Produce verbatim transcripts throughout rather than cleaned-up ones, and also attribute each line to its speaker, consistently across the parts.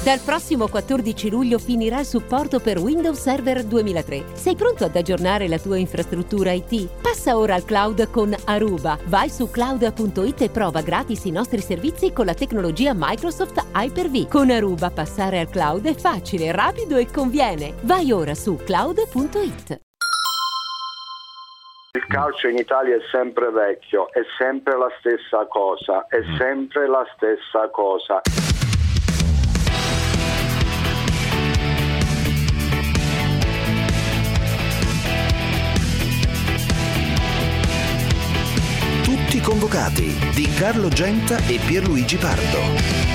Speaker 1: Dal prossimo quattordici luglio finirà il supporto per Windows Server duemilatré. Sei pronto ad aggiornare la tua infrastruttura I T? Passa ora al cloud con Aruba. Vai su cloud punto it e prova gratis i nostri servizi con la tecnologia Microsoft Hyper-V. Con Aruba passare al cloud è facile, rapido e conviene. Vai ora su cloud punto it.
Speaker 2: Il calcio in Italia è sempre vecchio, è sempre la stessa cosa, è sempre la stessa cosa.
Speaker 3: Tutti convocati di Carlo Genta e Pierluigi Pardo.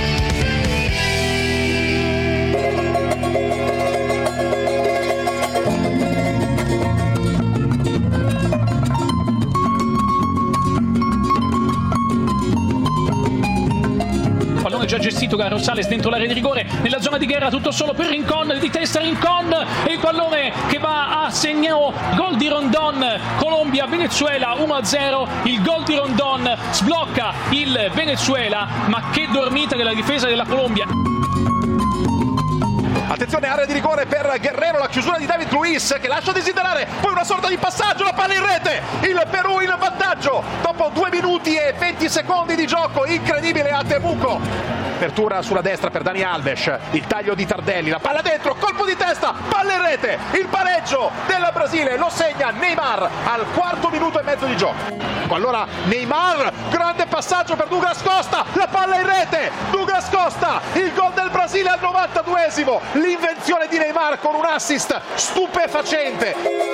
Speaker 4: Pallone già gestito da Rosales dentro l'area di rigore, nella zona di guerra, tutto solo per Rincon, di testa Rincon e il pallone che va a segno, gol di Rondon, Colombia Venezuela uno a zero, il gol di Rondon sblocca il Venezuela, ma che dormita della difesa della Colombia.
Speaker 5: Attenzione, area di rigore per Guerrero, la chiusura di David Luiz che lascia desiderare, poi una sorta di passaggio, la palla in rete, il Perù in vantaggio dopo due minuti e venti secondi di gioco, incredibile a Temuco. Apertura sulla destra per Dani Alves, il taglio di Tardelli, la palla dentro, colpo di testa, palla in rete, il pareggio del Brasile lo segna Neymar al quarto minuto e mezzo di gioco. Allora Neymar, grande passaggio per Douglas Costa, la palla in rete, Douglas Costa, il gol del Brasile al novantaduesimo, l'invenzione di Neymar con un assist stupefacente.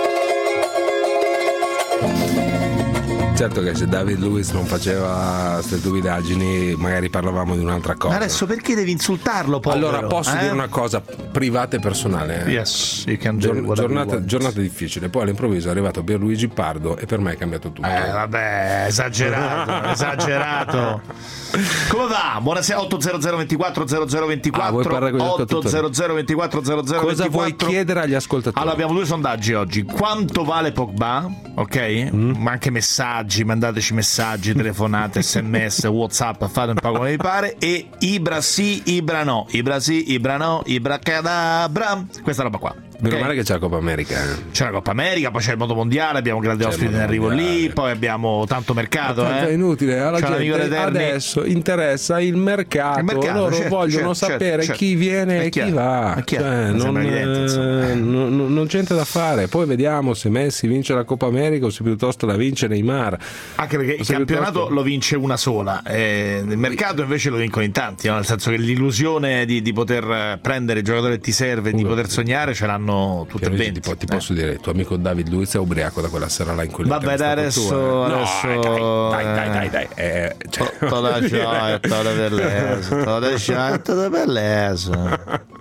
Speaker 6: Certo che se David Luiz non faceva queste stupidaggini magari parlavamo di un'altra cosa.
Speaker 7: Ma adesso perché devi insultarlo, povero?
Speaker 6: Allora posso
Speaker 7: eh?
Speaker 6: dire una cosa privata e personale.
Speaker 7: Yes, you can do
Speaker 6: Gior- giornata, giornata difficile, poi all'improvviso è arrivato Pierluigi Pardo e per me è cambiato tutto.
Speaker 7: Eh vabbè, esagerato, esagerato. Come va? Buonasera, otto zero zero ventiquattro zero zero ventiquattro,
Speaker 6: ah,
Speaker 7: otto zero zero ventiquattro zero zero
Speaker 6: Cosa
Speaker 7: ventiquattro.
Speaker 6: vuoi chiedere agli ascoltatori?
Speaker 7: Allora abbiamo due sondaggi oggi. Quanto vale Pogba? Ok? Mm. Ma anche messaggi, mandateci messaggi, telefonate, sms, whatsapp, fate un po' come vi pare. E Ibra sì, Ibra no, Ibra sì, Ibra no, Ibra cadabra. Questa roba qua.
Speaker 6: Meno
Speaker 7: okay?
Speaker 6: male che c'è la Coppa America. Eh.
Speaker 7: C'è la Coppa America, poi c'è il mondo mondiale, abbiamo grandi
Speaker 6: c'è
Speaker 7: ospiti in arrivo lì, poi abbiamo tanto mercato.
Speaker 6: Ma
Speaker 7: eh.
Speaker 6: È inutile, alla
Speaker 7: c'è
Speaker 6: gente adesso interessa il mercato,
Speaker 7: il mercato
Speaker 6: loro
Speaker 7: certo,
Speaker 6: vogliono
Speaker 7: certo,
Speaker 6: sapere
Speaker 7: certo.
Speaker 6: chi viene e chi va. Cioè, non,
Speaker 7: evidente,
Speaker 6: eh, non, non c'è niente da fare. Poi vediamo se Messi vince la Coppa America o se piuttosto la vince Neymar.
Speaker 7: Anche perché il campionato piuttosto... lo vince una sola, eh, il mercato invece lo vincono in tanti, no? Nel senso che l'illusione di, di poter prendere il giocatore che ti serve, di poter sognare, ce l'hanno tutte e venti.
Speaker 6: Ti, ti posso dire, il tuo amico David Luiz è ubriaco da quella sera là in cui
Speaker 7: vabbè dai adesso,
Speaker 6: tua, eh.
Speaker 7: adesso
Speaker 6: no, dai dai dai dai, eh, cioè...
Speaker 7: to la gioia, la bellezza, to la gioia, la bellezza.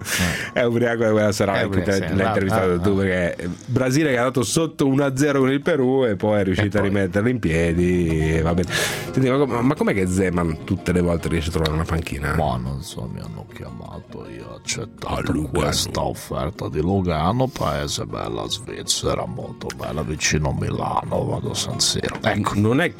Speaker 6: È ubriaco da quella sera là in cui l'hai intervistato tu, perché Brasile che ha dato sotto uno a zero con il Perù e poi è riuscito a rimetterlo in piedi, va bene. Senti, ma, ma com'è che Zeman tutte le volte riesce a trovare una panchina?
Speaker 7: Ma non so, mi hanno chiamato, io ho accettato questa offerta di Lugano, paese bella Svizzera, molto bella, vicino Milano, vado a San Siro. Ecco,
Speaker 6: non è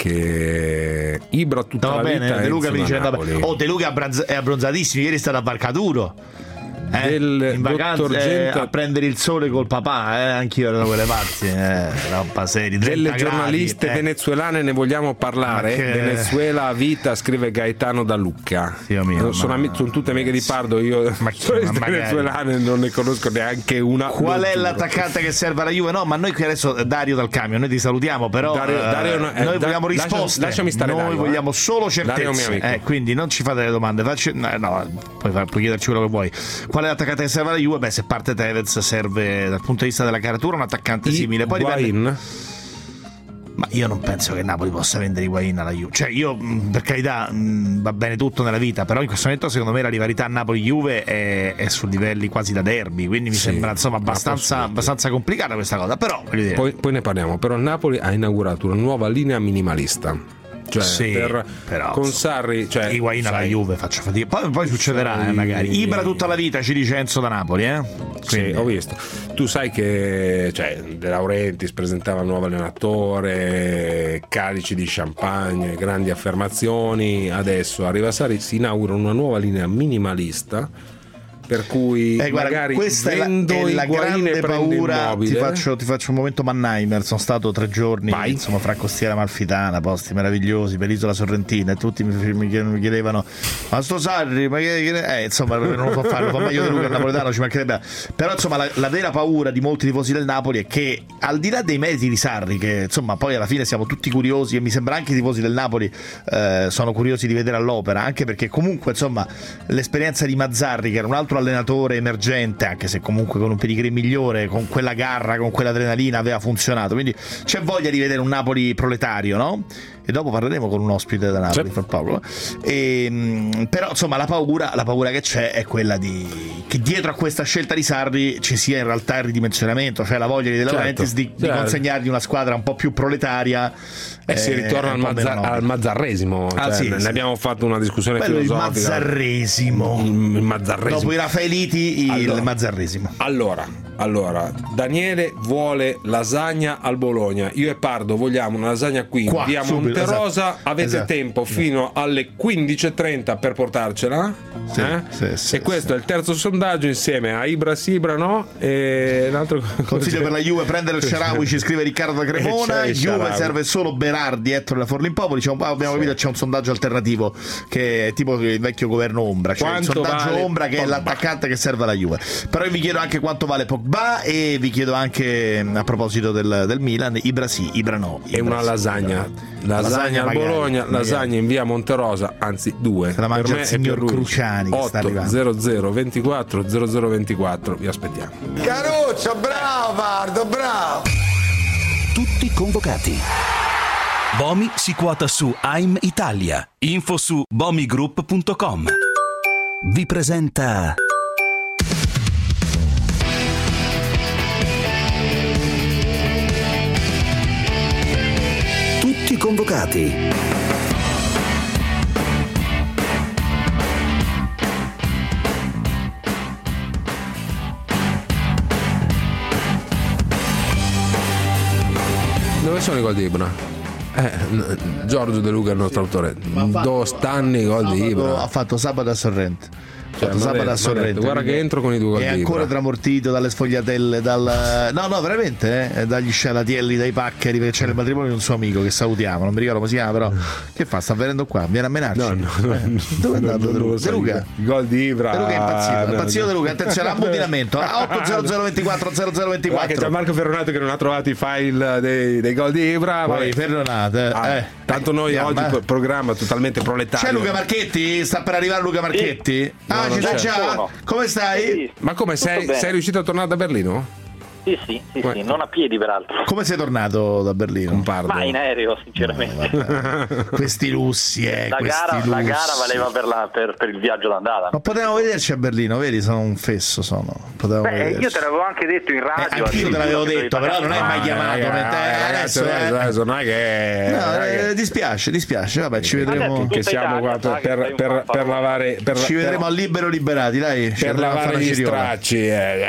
Speaker 6: che Ibra tutta
Speaker 7: no,
Speaker 6: la
Speaker 7: bene,
Speaker 6: vita
Speaker 7: De Luca mi dice,
Speaker 6: oh
Speaker 7: De Luca è abbronzatissimo, ieri è stato a Barcaduro. Eh,
Speaker 6: del
Speaker 7: in vacanza eh, a prendere il sole col papà, eh, anch'io ero da quelle parti, eh, roba seria,
Speaker 6: delle
Speaker 7: gradi,
Speaker 6: giornaliste
Speaker 7: eh.
Speaker 6: venezuelane ne vogliamo parlare.
Speaker 7: Che...
Speaker 6: Venezuela vita, scrive Gaetano da Lucca.
Speaker 7: Dio mio,
Speaker 6: sono,
Speaker 7: ma...
Speaker 6: amici, sono tutte amiche di Pardo, io
Speaker 7: ma
Speaker 6: le venezuelane non ne conosco neanche una.
Speaker 7: Qual è l'attaccante che serve alla Juve? No, ma noi qui adesso Dario dal camion, noi ti salutiamo, però
Speaker 6: Dario, Dario,
Speaker 7: eh, noi
Speaker 6: da,
Speaker 7: vogliamo risposte,
Speaker 6: lasciami stare,
Speaker 7: noi
Speaker 6: Dario,
Speaker 7: vogliamo
Speaker 6: eh.
Speaker 7: solo certezze, eh, quindi non ci fate le domande, facci... no, no, puoi, far, puoi chiederci quello che vuoi. Qual è l'attaccante che serve alla Juve? Beh, se parte Tevez serve dal punto di vista della caratura un attaccante simile. Poi dipende... Ma io non penso che Napoli possa vendere Higuain alla Juve. Cioè io, per carità, va bene tutto nella vita, però in questo momento secondo me la rivalità Napoli-Juve è, è su livelli quasi da derby, quindi mi sì, sembra insomma abbastanza, abbastanza complicata questa cosa. Però voglio dire...
Speaker 6: poi, poi ne parliamo. Però il Napoli ha inaugurato una nuova linea minimalista. Cioè,
Speaker 7: sì,
Speaker 6: per,
Speaker 7: però
Speaker 6: con Sarri, cioè,
Speaker 7: Higuain alla Juve faccio fatica. Poi, poi succederà,
Speaker 6: sai,
Speaker 7: eh, magari Ibra tutta la vita, ci dice Enzo da Napoli, eh?
Speaker 6: Quindi... Sì, ho visto. Tu sai che cioè, De Laurentiis presentava il nuovo allenatore, calici di champagne, grandi affermazioni. Adesso arriva Sarri, si inaugura una nuova linea minimalista per cui
Speaker 7: eh, guarda,
Speaker 6: magari
Speaker 7: questa
Speaker 6: vendo
Speaker 7: è la, è la grande paura. Ti faccio, ti faccio un momento Mannheimer. Sono stato tre giorni Vai. insomma fra Costiera Amalfitana, posti meravigliosi per l'isola sorrentina, e tutti mi, mi chiedevano ma sto Sarri, ma che, che... Eh, insomma non lo so fare, lo fa meglio di Luca il napoletano, ci mancherebbe. Però insomma la, la vera paura di molti tifosi del Napoli è che, al di là dei meriti di Sarri, che insomma poi alla fine siamo tutti curiosi, e mi sembra anche i tifosi del Napoli eh, sono curiosi di vedere all'opera, anche perché comunque insomma l'esperienza di Mazzarri, che era un altro allenatore emergente, anche se comunque con un pedigree migliore, con quella garra, con quell'adrenalina aveva funzionato, quindi c'è voglia di vedere un Napoli proletario, no? E dopo parleremo con un ospite da Napoli, Fra Paolo. E, però insomma la paura, la paura che c'è è quella di che dietro a questa scelta di Sarri ci sia in realtà il ridimensionamento, cioè la voglia di De Laurentiis certo, di, certo. di consegnargli una squadra un po' più proletaria.
Speaker 6: E eh, si ritorna al, Mazza- al mazzarresimo, cioè, ah, sì, ne sì. abbiamo fatto una discussione Bello filosofica.
Speaker 7: Il mazzarresimo.
Speaker 6: Il, il mazzarresimo.
Speaker 7: Dopo i Raffaeliti, il
Speaker 6: allora,
Speaker 7: mazzarresimo.
Speaker 6: Allora, allora, Daniele vuole lasagna al Bologna. Io e Pardo vogliamo una lasagna qui, Qua, via Monterosa. Esatto. Avete esatto. tempo fino alle quindici e trenta per portarcela.
Speaker 7: Sì,
Speaker 6: eh?
Speaker 7: sì, sì,
Speaker 6: e questo
Speaker 7: sì.
Speaker 6: è il terzo sondaggio insieme a Ibra Sibra, no? E l'altro
Speaker 7: consiglio per la Juve prendere il Sharawi, ci scrive Riccardo da Cremona. Juve serve solo Berardi, Ettore da Forlimpopoli. C'è un, abbiamo sì. capito, c'è un sondaggio alternativo che è tipo il vecchio governo Ombra, cioè quanto il sondaggio vale Ombra che Pogba? È l'attaccante che serve alla Juve. Però io vi chiedo anche quanto vale Pogba, e vi chiedo anche a proposito del, del Milan, Ibra sì, Ibra no. Ibra
Speaker 6: e una
Speaker 7: sì,
Speaker 6: lasagna Ibra. lasagna al Bologna, magari. Lasagna in via Monterosa, anzi due
Speaker 7: se la mangia per me il signor Cruciani che sta arrivando.
Speaker 6: otto zero zero ventiquattro zero zero ventiquattro, vi aspettiamo.
Speaker 8: Caruccio, bravo Pardo, bravo.
Speaker 3: Tutti convocati. Bomi si quota su A I M Italia. Info su bomigroup punto com. Vi presenta Tutti convocati.
Speaker 6: Dove sono i gol di Ibra? Eh, Giorgio De Luca è il nostro autore. Do stanni gol di Ibra.
Speaker 7: Ha fatto sabato a Sorrento.
Speaker 6: Cioè, sabato a Sorrento. Guarda che entro con i due gol di Ibra.
Speaker 7: È ancora tramortito dalle sfogliatelle, dal no no veramente eh, dagli scialatielli, dai paccheri, perché c'è il matrimonio di un suo amico che salutiamo, non mi ricordo come si chiama, però che fa? Sta venendo qua, viene a menarci.
Speaker 6: No, no, no,
Speaker 7: eh. Dove è andato De Luca? De Luca?
Speaker 6: Il gol di Ibra.
Speaker 7: De Luca è impazzito, è impazzito De Luca, attenzione all'abbondinamento. otto zero zero ventiquattro zero zero ventiquattro.
Speaker 6: Che c'è Marco Ferronato che non ha trovato i file dei, dei gol di Ibra.
Speaker 7: Poi Ferronato, eh.
Speaker 6: ah, eh. Tanto noi yeah, oggi ma... programma totalmente proletario.
Speaker 7: C'è Luca Marchetti? Sta per arrivare Luca Marchetti? Sì. Ah, no, ci sei già? Come stai?
Speaker 2: Sì.
Speaker 6: Ma come sei, sei riuscito a tornare da Berlino?
Speaker 2: Sì, sì, sì, sì, non a piedi peraltro.
Speaker 7: Come sei tornato da Berlino?
Speaker 6: Compardo.
Speaker 2: Ma in aereo, sinceramente.
Speaker 7: No, questi lussi, eh.
Speaker 2: La,
Speaker 7: questi
Speaker 2: gara,
Speaker 7: lussi.
Speaker 2: la gara valeva per, la, per, per il viaggio d'andata.
Speaker 7: Ma potevamo vederci a Berlino, vedi? Sono un fesso, sono. Potevamo
Speaker 2: Beh, io te l'avevo anche detto in radio.
Speaker 7: Eh, io te l'avevo detto, però non hai mai chiamato. Eh,
Speaker 6: adesso, adesso non è che.
Speaker 7: No,
Speaker 6: non
Speaker 7: è che... dispiace, dispiace. Vabbè, ci vedremo.
Speaker 6: Che siamo qua per, per, per, per lavare. Per,
Speaker 7: ci vedremo al libero liberati, dai.
Speaker 6: Per lavare gli stracci.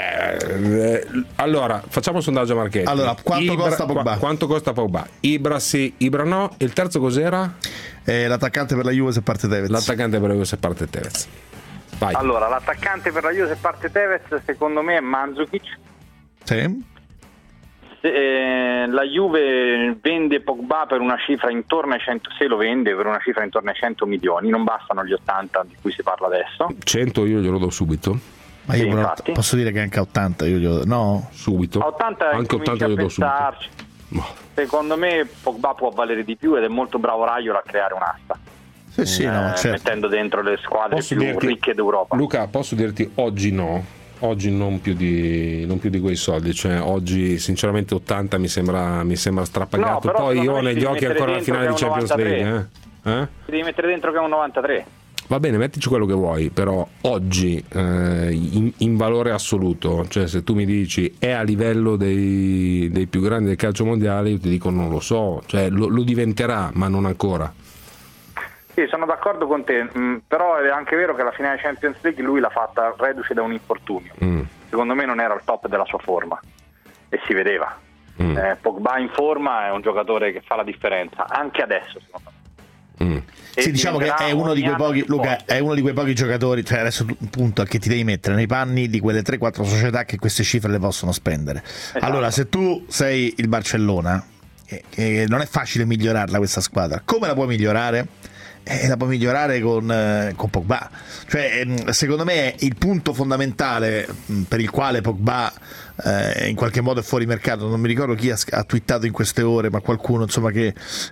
Speaker 6: Allora, facciamo un sondaggio. Marchetti.
Speaker 7: Allora, quanto
Speaker 6: Ibra,
Speaker 7: costa Pogba?
Speaker 6: Qu- quanto costa Pogba? Ibra sì, Ibra no. Il terzo cos'era?
Speaker 7: Eh, l'attaccante per la Juve se parte Tevez.
Speaker 6: L'attaccante per la Juve se parte Tevez. Vai.
Speaker 2: Allora, l'attaccante per la Juve se parte Tevez secondo me è Mandzukic.
Speaker 7: Sì.
Speaker 2: Se, eh, la Juve vende Pogba per una cifra intorno ai cento, se lo vende per una cifra intorno ai cento milioni, non bastano gli ottanta di cui si parla adesso.
Speaker 6: cento io glielo do subito.
Speaker 7: Ma io sì, posso dire che anche a ottanta io glielo no?
Speaker 6: Subito.
Speaker 2: A ottanta
Speaker 6: anche ottanta glielo do subito.
Speaker 2: No. Secondo me Pogba può valere di più ed è molto bravo Raiola a creare un'asta.
Speaker 7: Sì, sì,
Speaker 2: eh,
Speaker 7: no, certo.
Speaker 2: Mettendo dentro le squadre
Speaker 6: posso
Speaker 2: più
Speaker 6: dirti,
Speaker 2: ricche d'Europa.
Speaker 6: Luca, posso dirti oggi no. Oggi non più di non più di quei soldi, cioè oggi sinceramente ottanta mi sembra mi sembra strapagato. No, poi io ho negli occhi ancora la finale di Champions League, eh? Eh?
Speaker 2: Devi mettere dentro che è un novantatré.
Speaker 6: Va bene, mettici quello che vuoi, però oggi eh, in, in valore assoluto, cioè se tu mi dici è a livello dei, dei più grandi del calcio mondiale, io ti dico non lo so, cioè lo, lo diventerà, ma non ancora.
Speaker 2: Sì, sono d'accordo con te, mh, però è anche vero che la finale Champions League lui l'ha fatta reduce da un infortunio. Mm. Secondo me non era al top della sua forma e si vedeva. Mm. Eh, Pogba in forma è un giocatore che fa la differenza, anche adesso secondo me.
Speaker 7: Mm. Sì, diciamo che è uno di quei pochi, Luca, è uno di quei pochi giocatori, cioè adesso tu, appunto, che ti devi mettere nei panni di quelle tre quattro società che queste cifre le possono spendere. Esatto. Allora, se tu sei il Barcellona, eh, eh, non è facile migliorarla questa squadra. Come la puoi migliorare? Eh, la può migliorare con, eh, con Pogba. Cioè, ehm, secondo me il punto fondamentale mh, per il quale Pogba eh, in qualche modo è fuori mercato, non mi ricordo chi ha, ha twittato in queste ore, ma qualcuno insomma che,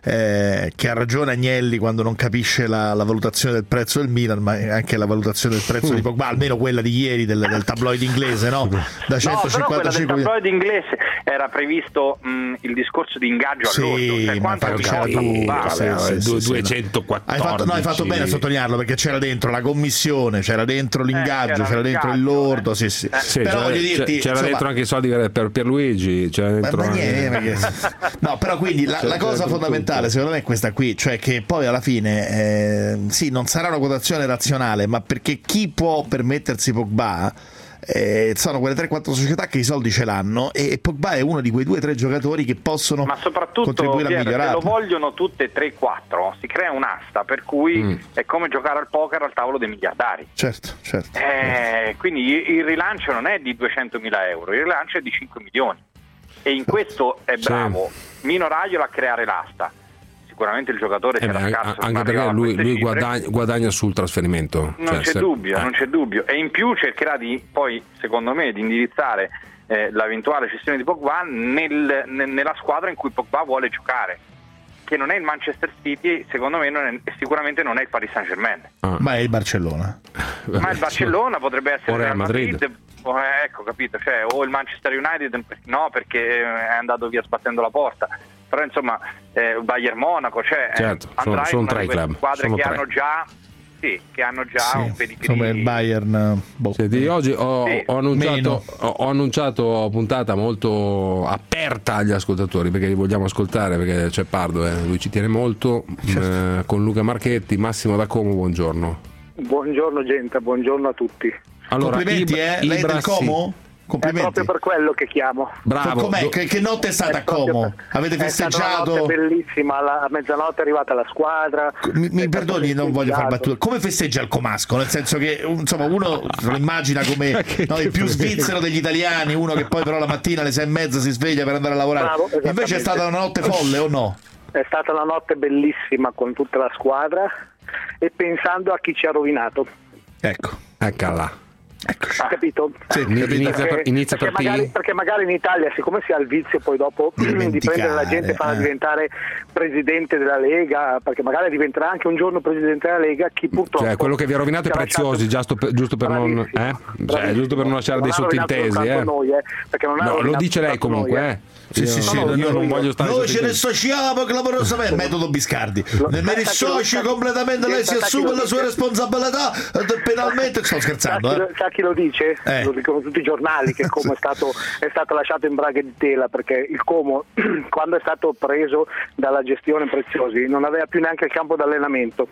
Speaker 7: eh, che ha ragione Agnelli quando non capisce la, la valutazione del prezzo del Milan, ma anche la valutazione del prezzo di Pogba, almeno quella di ieri del, del tabloid inglese, no? Da
Speaker 2: centocinquantacinque. No, però quella del tabloid inglese era previsto mh, il discorso di ingaggio
Speaker 7: sì,
Speaker 2: all'ordo, cioè quanto
Speaker 7: c'era
Speaker 2: Pogba,
Speaker 7: sì, sì, sì, sì,
Speaker 6: duecentoquattordici.
Speaker 7: Hai fatto, no, hai fatto bene a sottolinearlo, perché c'era dentro la commissione, c'era dentro l'ingaggio, eh, c'era, c'era dentro il lordo, eh. sì, sì. Eh.
Speaker 6: Sì,
Speaker 7: però
Speaker 6: c'era,
Speaker 7: voglio dirti,
Speaker 6: c'era
Speaker 7: insomma,
Speaker 6: dentro anche i soldi per Pierluigi, c'era dentro
Speaker 7: ma, ma
Speaker 6: anche...
Speaker 7: niente, perché... no, però quindi la, la cosa fondamentale tutto. Secondo me è questa qui, cioè che poi alla fine eh, sì, non sarà una quotazione razionale, ma perché chi può permettersi Pogba eh, sono quelle tre quattro società che i soldi ce l'hanno, e Pogba è uno di quei due o tre giocatori che possono
Speaker 2: ma soprattutto
Speaker 7: contribuire
Speaker 2: Pier,
Speaker 7: a migliorare.
Speaker 2: se lo vogliono tutte e tre quattro si crea un'asta, per cui mm. è come giocare al poker al tavolo dei miliardari.
Speaker 7: Certo, certo,
Speaker 2: eh,
Speaker 7: certo.
Speaker 2: Quindi il rilancio non è di duecentomila euro, il rilancio è di cinque milioni, e in questo è bravo sì. Mino Raiola a creare l'asta. Sicuramente il giocatore
Speaker 6: eh
Speaker 2: sarà
Speaker 6: beh,
Speaker 2: scarso,
Speaker 6: anche perché lui, lui guadagna, guadagna sul trasferimento,
Speaker 2: non
Speaker 6: cioè,
Speaker 2: c'è
Speaker 6: se...
Speaker 2: dubbio,
Speaker 6: eh.
Speaker 2: non c'è dubbio, e in più cercherà di poi, secondo me, di indirizzare eh, l'eventuale cessione di Pogba nel, nel, nella squadra in cui Pogba vuole giocare, che non è il Manchester City, secondo me non è, sicuramente non è il Paris Saint-Germain,
Speaker 7: ah. ma è il Barcellona.
Speaker 2: Ma il Barcellona potrebbe essere
Speaker 6: il Real Madrid,
Speaker 2: Madrid. Oh, ecco, capito, cioè, o il Manchester United, no, perché è andato via sbattendo la porta. Però insomma eh, Bayern Monaco, cioè
Speaker 6: certo,
Speaker 2: eh, andrà
Speaker 6: sono,
Speaker 2: in
Speaker 6: sono
Speaker 2: una di quelle squadre
Speaker 6: sono
Speaker 2: che
Speaker 6: tre.
Speaker 2: hanno già sì, che hanno già
Speaker 7: sì,
Speaker 2: un pedigree.
Speaker 7: Come il Bayern. Boh.
Speaker 6: Senti, oggi ho,
Speaker 2: sì.
Speaker 6: ho, annunciato, ho, ho annunciato puntata molto aperta agli ascoltatori, perché li vogliamo ascoltare, perché c'è Pardo, eh, lui ci tiene molto, certo. eh, con Luca Marchetti. Massimo da Como, buongiorno.
Speaker 9: Buongiorno gente, buongiorno a tutti.
Speaker 7: Allora, complimenti, eh? Lei del Como? Complimenti.
Speaker 9: È proprio per quello che chiamo.
Speaker 7: Bravo. Com'è? Che, che notte è stata a Como? Per... Avete festeggiato?
Speaker 9: È stata una notte bellissima, a mezzanotte è arrivata la squadra.
Speaker 7: Mi, mi perdoni, non voglio far battute. Come festeggia il comasco? Nel senso che insomma uno lo immagina come no, il più svizzero degli italiani, uno che poi però la mattina alle sei e mezza si sveglia per andare a lavorare. Bravo, invece è stata una notte folle o no?
Speaker 9: È stata una notte bellissima con tutta la squadra e pensando a chi ci ha rovinato.
Speaker 7: Ecco,
Speaker 6: eccola.
Speaker 9: Ecco. Capito?
Speaker 6: Sì, inizia
Speaker 9: perché,
Speaker 6: per, inizia
Speaker 9: perché,
Speaker 6: per
Speaker 9: magari, perché magari in Italia, siccome si ha il vizio poi dopo di prendere la gente e farla eh. diventare presidente della Lega, perché magari diventerà anche un giorno presidente della Lega, chi purtroppo
Speaker 6: cioè quello che vi ha rovinato è Preziosi, giusto per, giusto per non eh? cioè, giusto per non lasciare
Speaker 9: non
Speaker 6: dei sottintesi eh?
Speaker 9: Noi, eh? non
Speaker 6: no, lo dice lei comunque
Speaker 9: noi,
Speaker 6: eh? Sì, sì, sì,
Speaker 7: no,
Speaker 6: io non voglio stare.
Speaker 7: Noi ce ne associamo clamorosamente. Metodo Biscardi. Ne mi dissocio completamente. Lei si assume la sua responsabilità penalmente. Sto scherzando.
Speaker 9: Sa chi,
Speaker 7: eh?
Speaker 9: sa chi lo dice? Eh. Lo dicono tutti i giornali che Como è stato, è stato lasciato in braghe di tela, perché il Como, quando è stato preso dalla gestione Preziosi, non aveva più neanche il campo d'allenamento.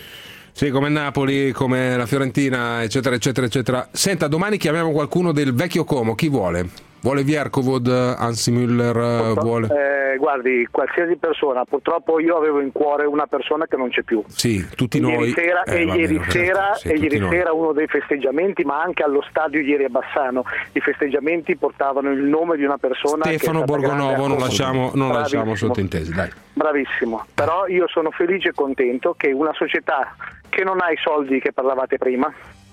Speaker 6: Sì, come Napoli, come la Fiorentina, eccetera, eccetera, eccetera. Senta, domani chiamiamo qualcuno del vecchio Como. Chi vuole? Vuole Vierkovod, Hansi Müller, vuole...
Speaker 9: Eh, guardi, qualsiasi persona, purtroppo io avevo in cuore una persona che non c'è più.
Speaker 6: Sì, tutti
Speaker 9: ieri
Speaker 6: noi.
Speaker 9: Sera,
Speaker 6: eh,
Speaker 9: e ieri
Speaker 6: bene,
Speaker 9: sera,
Speaker 6: sì,
Speaker 9: e ieri
Speaker 6: noi.
Speaker 9: sera uno dei festeggiamenti, ma anche allo stadio ieri a Bassano, i festeggiamenti portavano il nome di una persona.
Speaker 6: Stefano
Speaker 9: che
Speaker 6: Borgonovo, non lasciamo, non lasciamo sottintesi, dai.
Speaker 9: Bravissimo, però io sono felice e contento che una società che non ha i soldi che parlavate prima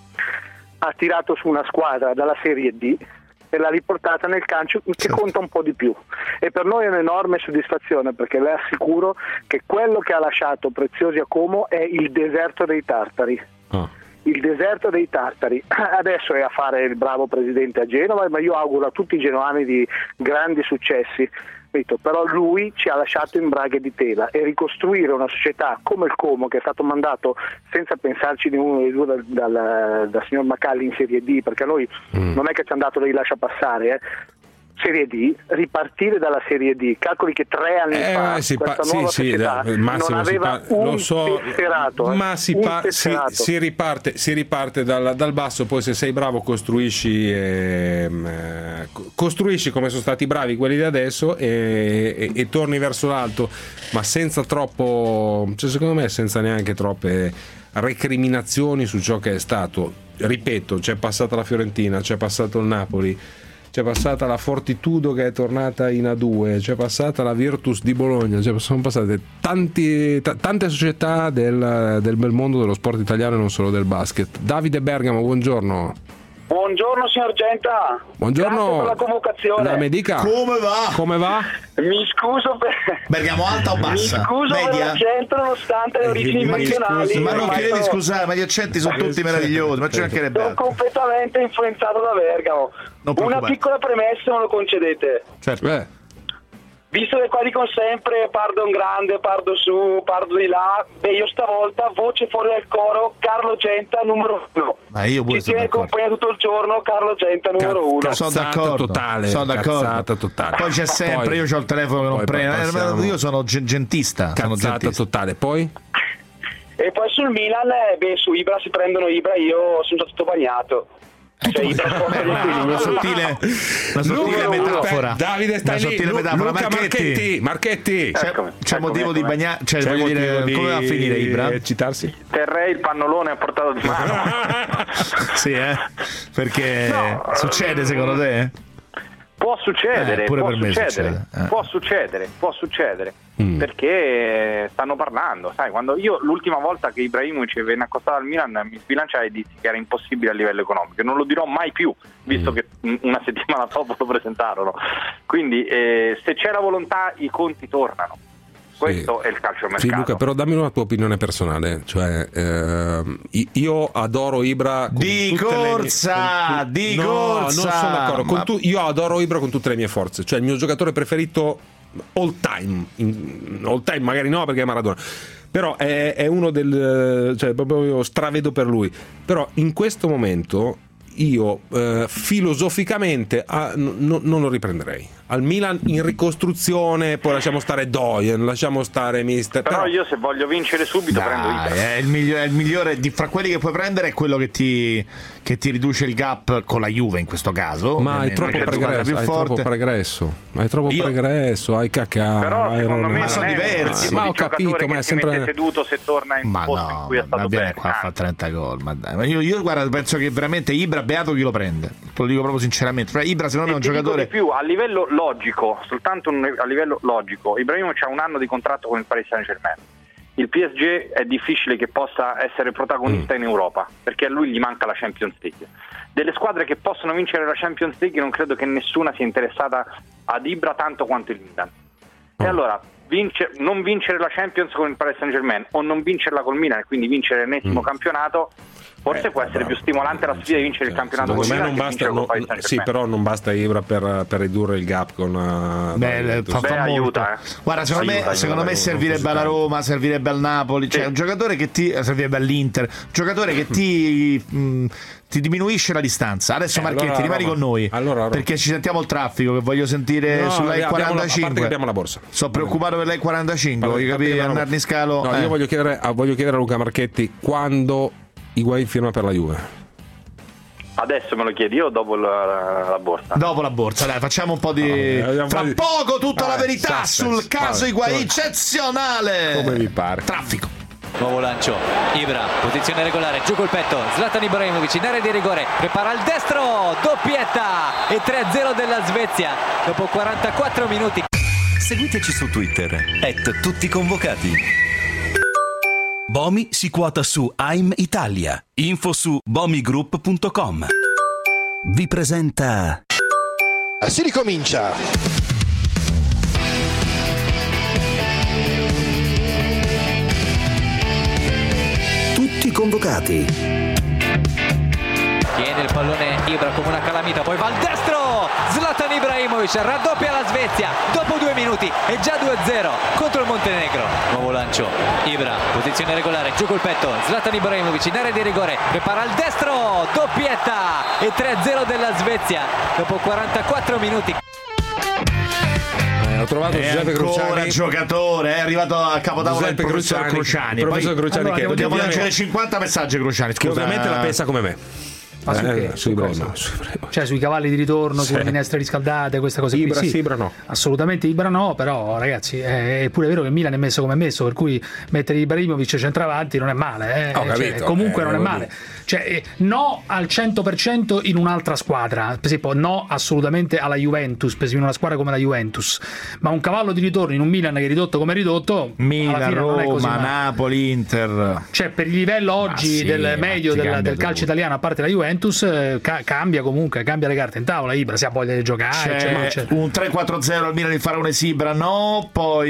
Speaker 9: ha tirato su una squadra dalla Serie D e l'ha riportata nel calcio che certo. conta un po' di più, e per noi è un'enorme soddisfazione, perché le assicuro che quello che ha lasciato Preziosi a Como è il deserto dei tartari. Oh. Il deserto dei tartari. Adesso è a fare il bravo presidente a Genova, ma io auguro a tutti i genoani di grandi successi. Però lui ci ha lasciato in braghe di tela, e ricostruire una società come il Como, che è stato mandato senza pensarci di uno dei due dal, dal, dal signor Macalli in Serie D, perché a noi mm. non è che ci hanno dato dei lascia passare, eh. Serie D, ripartire dalla Serie D. Calcoli che tre anni
Speaker 6: eh,
Speaker 9: fa
Speaker 6: si
Speaker 9: questa
Speaker 6: pa-
Speaker 9: nuova
Speaker 6: sì,
Speaker 9: società
Speaker 6: sì, Massimo,
Speaker 9: non aveva
Speaker 6: si pa-
Speaker 9: un
Speaker 6: lo so,
Speaker 9: tesserato,
Speaker 6: ma
Speaker 9: eh,
Speaker 6: si,
Speaker 9: un
Speaker 6: pa- si, si riparte, si riparte dal, dal basso, poi se sei bravo costruisci ehm, eh, costruisci come sono stati bravi quelli di adesso e, e, e torni verso l'alto, ma senza troppo, cioè secondo me senza neanche troppe recriminazioni su ciò che è stato. Ripeto, c'è passata la Fiorentina, c'è passato il Napoli, c'è passata la Fortitudo che è tornata in A due, c'è passata la Virtus di Bologna, cioè sono passate tanti, t- tante società del, del bel mondo dello sport italiano e non solo del basket. Davide Bergamo, buongiorno.
Speaker 10: Buongiorno signor Genta.
Speaker 6: Buongiorno.
Speaker 10: Grazie per la convocazione.
Speaker 6: La medica.
Speaker 7: Come va?
Speaker 6: Come va?
Speaker 10: Mi scuso per
Speaker 7: Bergamo alta o bassa?
Speaker 10: Mi scuso
Speaker 7: Media?
Speaker 10: per l'accento nonostante le origini meridionali.
Speaker 7: Ma non
Speaker 10: ormai
Speaker 7: devi
Speaker 10: sono-
Speaker 7: scusare, ma gli accenti sono tutti meravigliosi, ma ci mancherebbe
Speaker 10: Sono
Speaker 7: altro.
Speaker 10: completamente influenzato da Bergamo.
Speaker 7: Non
Speaker 10: Una
Speaker 7: preoccupare.
Speaker 10: piccola premessa me lo concedete.
Speaker 7: Certo.
Speaker 6: Eh.
Speaker 10: Visto che qua dicono sempre pardo in grande, pardo su, pardo di là, beh io stavolta voce fuori dal coro, Carlo Genta numero uno.
Speaker 7: Ma io pure
Speaker 10: Ci
Speaker 7: sono
Speaker 10: tiene
Speaker 7: d'accordo.
Speaker 10: compagnia tutto il giorno, Carlo Genta numero uno.
Speaker 7: Sono
Speaker 6: Cazzata
Speaker 7: d'accordo,
Speaker 6: totale,
Speaker 7: sono d'accordo.
Speaker 6: cazzata totale.
Speaker 7: Poi c'è sempre,
Speaker 6: Poi-
Speaker 7: io ho il telefono che non
Speaker 6: poi
Speaker 7: prende,
Speaker 6: passiamo-
Speaker 7: io sono gen- gentista, sono
Speaker 6: Cazzata
Speaker 7: gentista.
Speaker 6: totale. Poi?
Speaker 10: E poi sul Milan, eh, beh su Ibra si prendono Ibra, io sono già tutto bagnato. Cioè, Ibra porta gli equilibri.
Speaker 7: Una sottile, una sottile
Speaker 6: Luca,
Speaker 7: metafora.
Speaker 6: Davide stai
Speaker 7: una
Speaker 6: lì.
Speaker 7: sottile
Speaker 6: Lu-
Speaker 7: metafora.
Speaker 6: Luca Marchetti, Marchetti.
Speaker 7: C'è,
Speaker 2: Eccomi,
Speaker 7: c'è
Speaker 2: eccomi,
Speaker 7: motivo di
Speaker 2: eccomi.
Speaker 7: bagnare, cioè
Speaker 6: C'è
Speaker 7: voglio
Speaker 6: motivo
Speaker 7: dire,
Speaker 6: di-
Speaker 7: come va a finire Ibra?
Speaker 6: eh, citarsi?
Speaker 2: Terrei il pannolone a portata di mano.
Speaker 7: Sì, eh? Perché
Speaker 2: No.
Speaker 7: succede secondo te?
Speaker 2: Può succedere,
Speaker 7: Eh, pure
Speaker 2: può,
Speaker 7: per me
Speaker 2: succedere
Speaker 7: succede, eh.
Speaker 2: può succedere, può succedere,
Speaker 6: Mm.
Speaker 2: perché stanno parlando, sai, quando io l'ultima volta che Ibrahimovic venne accostato al Milan mi sbilanciai e dissi che era impossibile a livello economico, non lo dirò mai più, visto
Speaker 6: Mm.
Speaker 2: che mm, una settimana dopo lo presentarono, quindi eh, se c'è la volontà i conti tornano. Questo
Speaker 6: Sì.
Speaker 2: è il calciomercato.
Speaker 6: Sì, Luca, però dammi una tua opinione personale. Cioè, ehm, i- io adoro Ibra con
Speaker 7: Di
Speaker 6: tutte le mie-
Speaker 7: corsa,
Speaker 6: con tu-
Speaker 7: di
Speaker 6: no,
Speaker 7: corsa.
Speaker 6: non sono d'accordo. Con
Speaker 7: Ma-
Speaker 6: tu- io adoro Ibra con tutte le mie forze. Cioè, il mio giocatore preferito all time. In- all time, magari no, perché è Maradona. Però è, è uno del. Cioè, proprio io stravedo per lui. Però in questo momento. Io eh, filosoficamente ah, n- n- non lo riprenderei. Al Milan in ricostruzione, poi lasciamo stare Doyen, lasciamo stare Mister.
Speaker 2: Però io se voglio vincere subito prendo
Speaker 7: Dai,
Speaker 2: Ibra.
Speaker 7: è il migliore, è il migliore di, fra quelli che puoi prendere è quello che ti, che ti riduce il gap con la Juve in questo caso.
Speaker 6: Ma hai
Speaker 7: ovviamente,
Speaker 6: troppo
Speaker 7: perché è la squadra
Speaker 6: pregresso,
Speaker 7: più
Speaker 6: hai
Speaker 7: forte.
Speaker 6: troppo pregresso, hai troppo
Speaker 7: Io-
Speaker 6: pregresso, hai cacà.
Speaker 2: Però
Speaker 6: hai
Speaker 2: secondo me
Speaker 7: Ma
Speaker 2: non
Speaker 7: sono
Speaker 2: è
Speaker 7: diversi.
Speaker 2: il tipo
Speaker 6: Ma
Speaker 2: di
Speaker 6: ho capito,
Speaker 2: giocatore
Speaker 6: ma
Speaker 2: che
Speaker 6: è
Speaker 2: si
Speaker 6: sempre-
Speaker 2: mette seduto se torna in
Speaker 7: Ma
Speaker 2: posto in
Speaker 7: no,
Speaker 2: cui è
Speaker 7: ma,
Speaker 2: stato
Speaker 7: ma viene
Speaker 2: bene.
Speaker 7: qua a
Speaker 2: Anzi.
Speaker 7: fare trenta gol. Ma dai, ma io, io guarda, penso che veramente Ibra beato chi lo prende. Te lo dico proprio sinceramente. Cioè, Ibra secondo me è un
Speaker 2: E ti dico
Speaker 7: giocatore.
Speaker 2: di più, a livello logico, soltanto un- a livello logico, Ibrahimovic ha un anno di contratto con il Paris Saint-Germain. Il P S G è difficile che possa essere protagonista in Europa, perché a lui gli manca la Champions League. Delle squadre che possono vincere la Champions League non credo che nessuna sia interessata ad Ibra tanto quanto il Milan. E allora vince- non vincere la Champions con il Paris Saint-Germain o non vincerla col Milan e quindi vincere l'ennesimo
Speaker 6: Mm.
Speaker 2: campionato, forse
Speaker 6: Eh,
Speaker 2: può essere
Speaker 6: bravo.
Speaker 2: più stimolante la sfida di vincere il campionato
Speaker 6: Secondo
Speaker 2: col
Speaker 6: me
Speaker 2: Milan
Speaker 6: non
Speaker 2: che
Speaker 6: basta,
Speaker 2: vincere col
Speaker 6: no,
Speaker 2: Paris
Speaker 6: sì,
Speaker 2: Saint-Germain.
Speaker 6: però non basta Ibra per, per ridurre il gap con uh,
Speaker 7: Beh,
Speaker 6: Juventus.
Speaker 7: fa, fa
Speaker 2: Beh,
Speaker 7: molto.
Speaker 2: aiuta, eh.
Speaker 7: Guarda, secondo
Speaker 2: Aiuta,
Speaker 7: me,
Speaker 2: aiuta,
Speaker 7: secondo me
Speaker 2: aiuta,
Speaker 7: servirebbe alla Roma, servirebbe al Napoli. Cioè,
Speaker 2: Sì.
Speaker 7: un giocatore che ti servirebbe all'Inter, un giocatore che ti, mh, ti diminuisce la distanza. Adesso,
Speaker 6: Eh,
Speaker 7: Marchetti,
Speaker 6: allora
Speaker 7: rimani
Speaker 6: Roma.
Speaker 7: con noi
Speaker 6: Allora Roma.
Speaker 7: perché ci sentiamo il traffico. Che voglio sentire
Speaker 6: No,
Speaker 7: sulla
Speaker 6: abbiamo la- a parte che
Speaker 7: E quarantacinque.
Speaker 6: abbiamo la borsa.
Speaker 7: Sono preoccupato per la E quarantacinque.
Speaker 6: Parla-
Speaker 7: Voglio
Speaker 6: parte che
Speaker 7: capire,
Speaker 6: abbiamo la-
Speaker 7: Arnardi Scalo.
Speaker 6: No,
Speaker 7: eh.
Speaker 6: io voglio chiedere, a, voglio chiedere a Luca Marchetti quando Higuain firma per la Juve.
Speaker 2: Adesso me lo chiedi io o dopo la, la borsa?
Speaker 7: Dopo la borsa, dai, facciamo un po' di.
Speaker 6: No, vediamo
Speaker 7: Tra
Speaker 6: un po' di-
Speaker 7: poco tutta la
Speaker 6: Vabbè,
Speaker 7: verità
Speaker 6: suspense.
Speaker 7: sul caso
Speaker 6: Vabbè,
Speaker 7: Higuain
Speaker 6: come-
Speaker 7: eccezionale.
Speaker 6: Come vi pare.
Speaker 7: Traffico.
Speaker 11: Nuovo lancio, Ibra, posizione regolare, giù col petto, Zlatan Ibrahimovic in area di rigore, prepara il destro, doppietta e tre a zero della Svezia dopo quarantaquattro minuti.
Speaker 3: Seguiteci su Twitter, at tutti convocati. Bomi si quota su AIM Italia. Info su bomigroup punto com. Vi presenta...
Speaker 8: Si ricomincia.
Speaker 3: Tutti convocati.
Speaker 11: Tiene il pallone Ibra come una calamita, poi va al destro, Zlatan Ibrahimovic raddoppia la Svezia dopo due minuti e già due a zero contro il Montenegro. Nuovo lancio, Ibra, posizione regolare, giù col petto, Zlatan Ibrahimovic in area di rigore, prepara il destro, doppietta e tre a zero della Svezia dopo quarantaquattro minuti.
Speaker 6: ho trovato
Speaker 7: è
Speaker 6: Giuseppe
Speaker 7: ancora
Speaker 6: Cruciani,
Speaker 7: giocatore, è arrivato a capotavola il professor Cruciani. Cruciani.
Speaker 6: Il professor
Speaker 7: Poi,
Speaker 6: Cruciani,
Speaker 7: allora,
Speaker 6: che
Speaker 7: dobbiamo leggere cinquanta messaggi Cruciani,
Speaker 6: che ovviamente la pensa come me.
Speaker 12: Ma su
Speaker 6: eh,
Speaker 12: che?
Speaker 6: Su
Speaker 12: Ibrahimo, cioè sui cavalli di ritorno, sì. Sulle minestre riscaldate, queste cose
Speaker 6: Ibra,
Speaker 12: qui. Sì,
Speaker 6: Ibra no.
Speaker 12: Assolutamente Ibra no, però ragazzi è pure vero che il Milan è messo come è messo, per cui mettere Ibrahimovic centravanti non è male, eh.
Speaker 6: Ho capito,
Speaker 12: cioè, comunque
Speaker 6: eh,
Speaker 12: non è male. Cioè, eh, no al cento per cento in un'altra squadra, per esempio no assolutamente alla Juventus, per esempio in una squadra come la Juventus, ma un cavallo di ritorno in un Milan che è ridotto come è ridotto,
Speaker 7: Milan, Roma, Napoli, Inter.
Speaker 12: Cioè per il livello oggi sì, del medio del, del calcio italiano, a parte la Juventus, eh, ca- cambia comunque, cambia le carte in tavola. Ibra si ha voglia di giocare,
Speaker 7: c'è
Speaker 12: c'è,
Speaker 7: un tre quattro zero al Milan di Faraone Ibra no,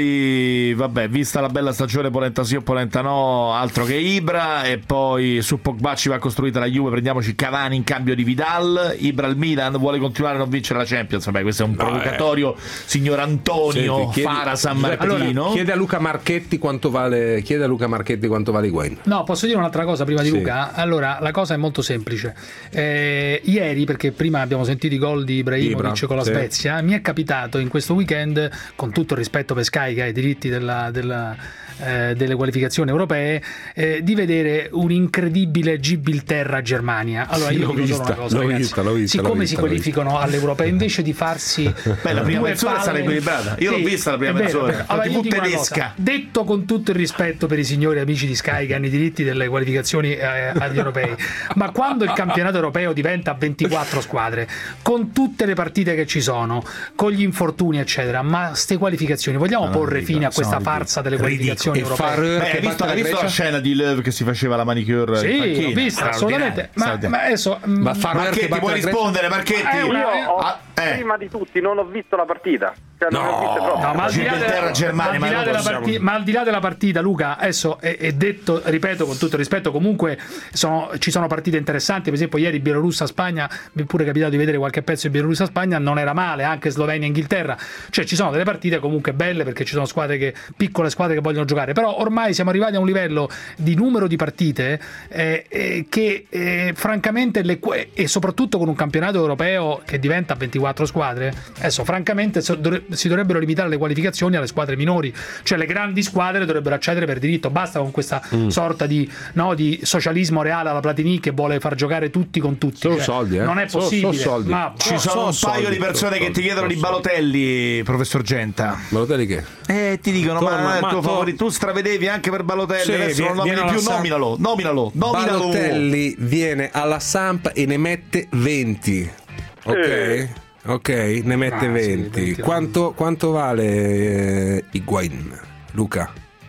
Speaker 7: poi vabbè, vista la bella stagione, polenta sì o polenta no, altro che Ibra. E poi su Pogba ci va costruita la Juve, prendiamoci Cavani in cambio di Vidal. Ibra al Milan vuole continuare a non vincere la Champions, vabbè, questo è un no, provocatorio, eh. signor Antonio. Senti, chiedi, Fara San Martino.
Speaker 6: Allora, chiede a Luca Marchetti quanto vale chiede a Luca Marchetti quanto vale Higuain.
Speaker 12: No, posso dire un'altra cosa prima di sì. Luca? Allora, la cosa è molto semplice. Eh, ieri, perché prima abbiamo sentito i gol di Ibrahimovic Ibra, con la sì. Svezia, mi è capitato in questo weekend, con tutto il rispetto per Sky che ha i diritti della, della eh, delle qualificazioni europee, eh, di vedere un incredibile Gibilterra-Germania. Allora io
Speaker 6: l'ho
Speaker 12: dico
Speaker 6: vista,
Speaker 12: solo una cosa,
Speaker 6: l'ho
Speaker 12: ragazzi,
Speaker 6: vista, l'ho vista,
Speaker 12: siccome
Speaker 6: l'ho
Speaker 12: si
Speaker 6: vista,
Speaker 12: qualificano all'europea, invece di farsi
Speaker 7: beh, la prima mezz'ora sarà equilibrata. Io sì, l'ho vista la prima mezz'ora,
Speaker 12: allora,
Speaker 7: tivù tedesca.
Speaker 12: Detto con tutto il rispetto per i signori amici di Sky che hanno i diritti delle qualificazioni eh, agli europei, ma quando il campionato europeo diventa ventiquattro squadre, con tutte le partite che ci sono, con gli infortuni eccetera, ma ste qualificazioni vogliamo no, porre ridicolo, fine a questa farsa delle qualificazioni ridicolo. europee?
Speaker 7: Beh, hai visto, hai visto la scena di Löw che si faceva la manicure?
Speaker 12: Sì, l'ho vista assolutamente, ma, ma adesso
Speaker 7: ma Marchetti puoi rispondere, Marchetti?
Speaker 2: Eh, io ho,
Speaker 7: ah, eh.
Speaker 2: prima di tutti non ho visto la partita.
Speaker 12: No, no, ma, al di là della, Germania, ma, al di là della partita, ma al di là della partita, Luca, adesso è, è detto, ripeto con tutto il rispetto, comunque sono, ci sono partite interessanti, per esempio ieri Bielorussia-Spagna, mi è pure capitato di vedere qualche pezzo di Bielorussia-Spagna, non era male, anche Slovenia-Inghilterra, cioè ci sono delle partite comunque belle perché ci sono squadre che, piccole squadre che vogliono giocare, però ormai siamo arrivati a un livello di numero di partite eh, eh, che eh, francamente le, e soprattutto con un campionato europeo che diventa ventiquattro squadre, adesso francamente so, dovrebbe si dovrebbero limitare le qualificazioni alle squadre minori, cioè le grandi squadre dovrebbero accedere per diritto, basta con questa mm. sorta di, no, di socialismo reale alla Platini che vuole far giocare tutti con tutti,
Speaker 6: sono
Speaker 12: cioè,
Speaker 6: soldi, eh?
Speaker 12: non è possibile,
Speaker 6: sono, sono
Speaker 12: ma
Speaker 7: ci sono, sono un paio soldi, di persone che ti chiedono di Balotelli, professor Genta.
Speaker 6: Balotelli che?
Speaker 7: Eh, ti dicono Torna, ma, ma tuo to... favorito, tu stravedevi anche per Balotelli, sì, adesso non nomini più, Samp... nominalo, nominalo, nominalo.
Speaker 6: Balotelli viene alla Samp e ne mette venti, ok? Eh. Ok, ne mette ah, venti. Sì, quanto, quanto vale eh, Higuain, Luca?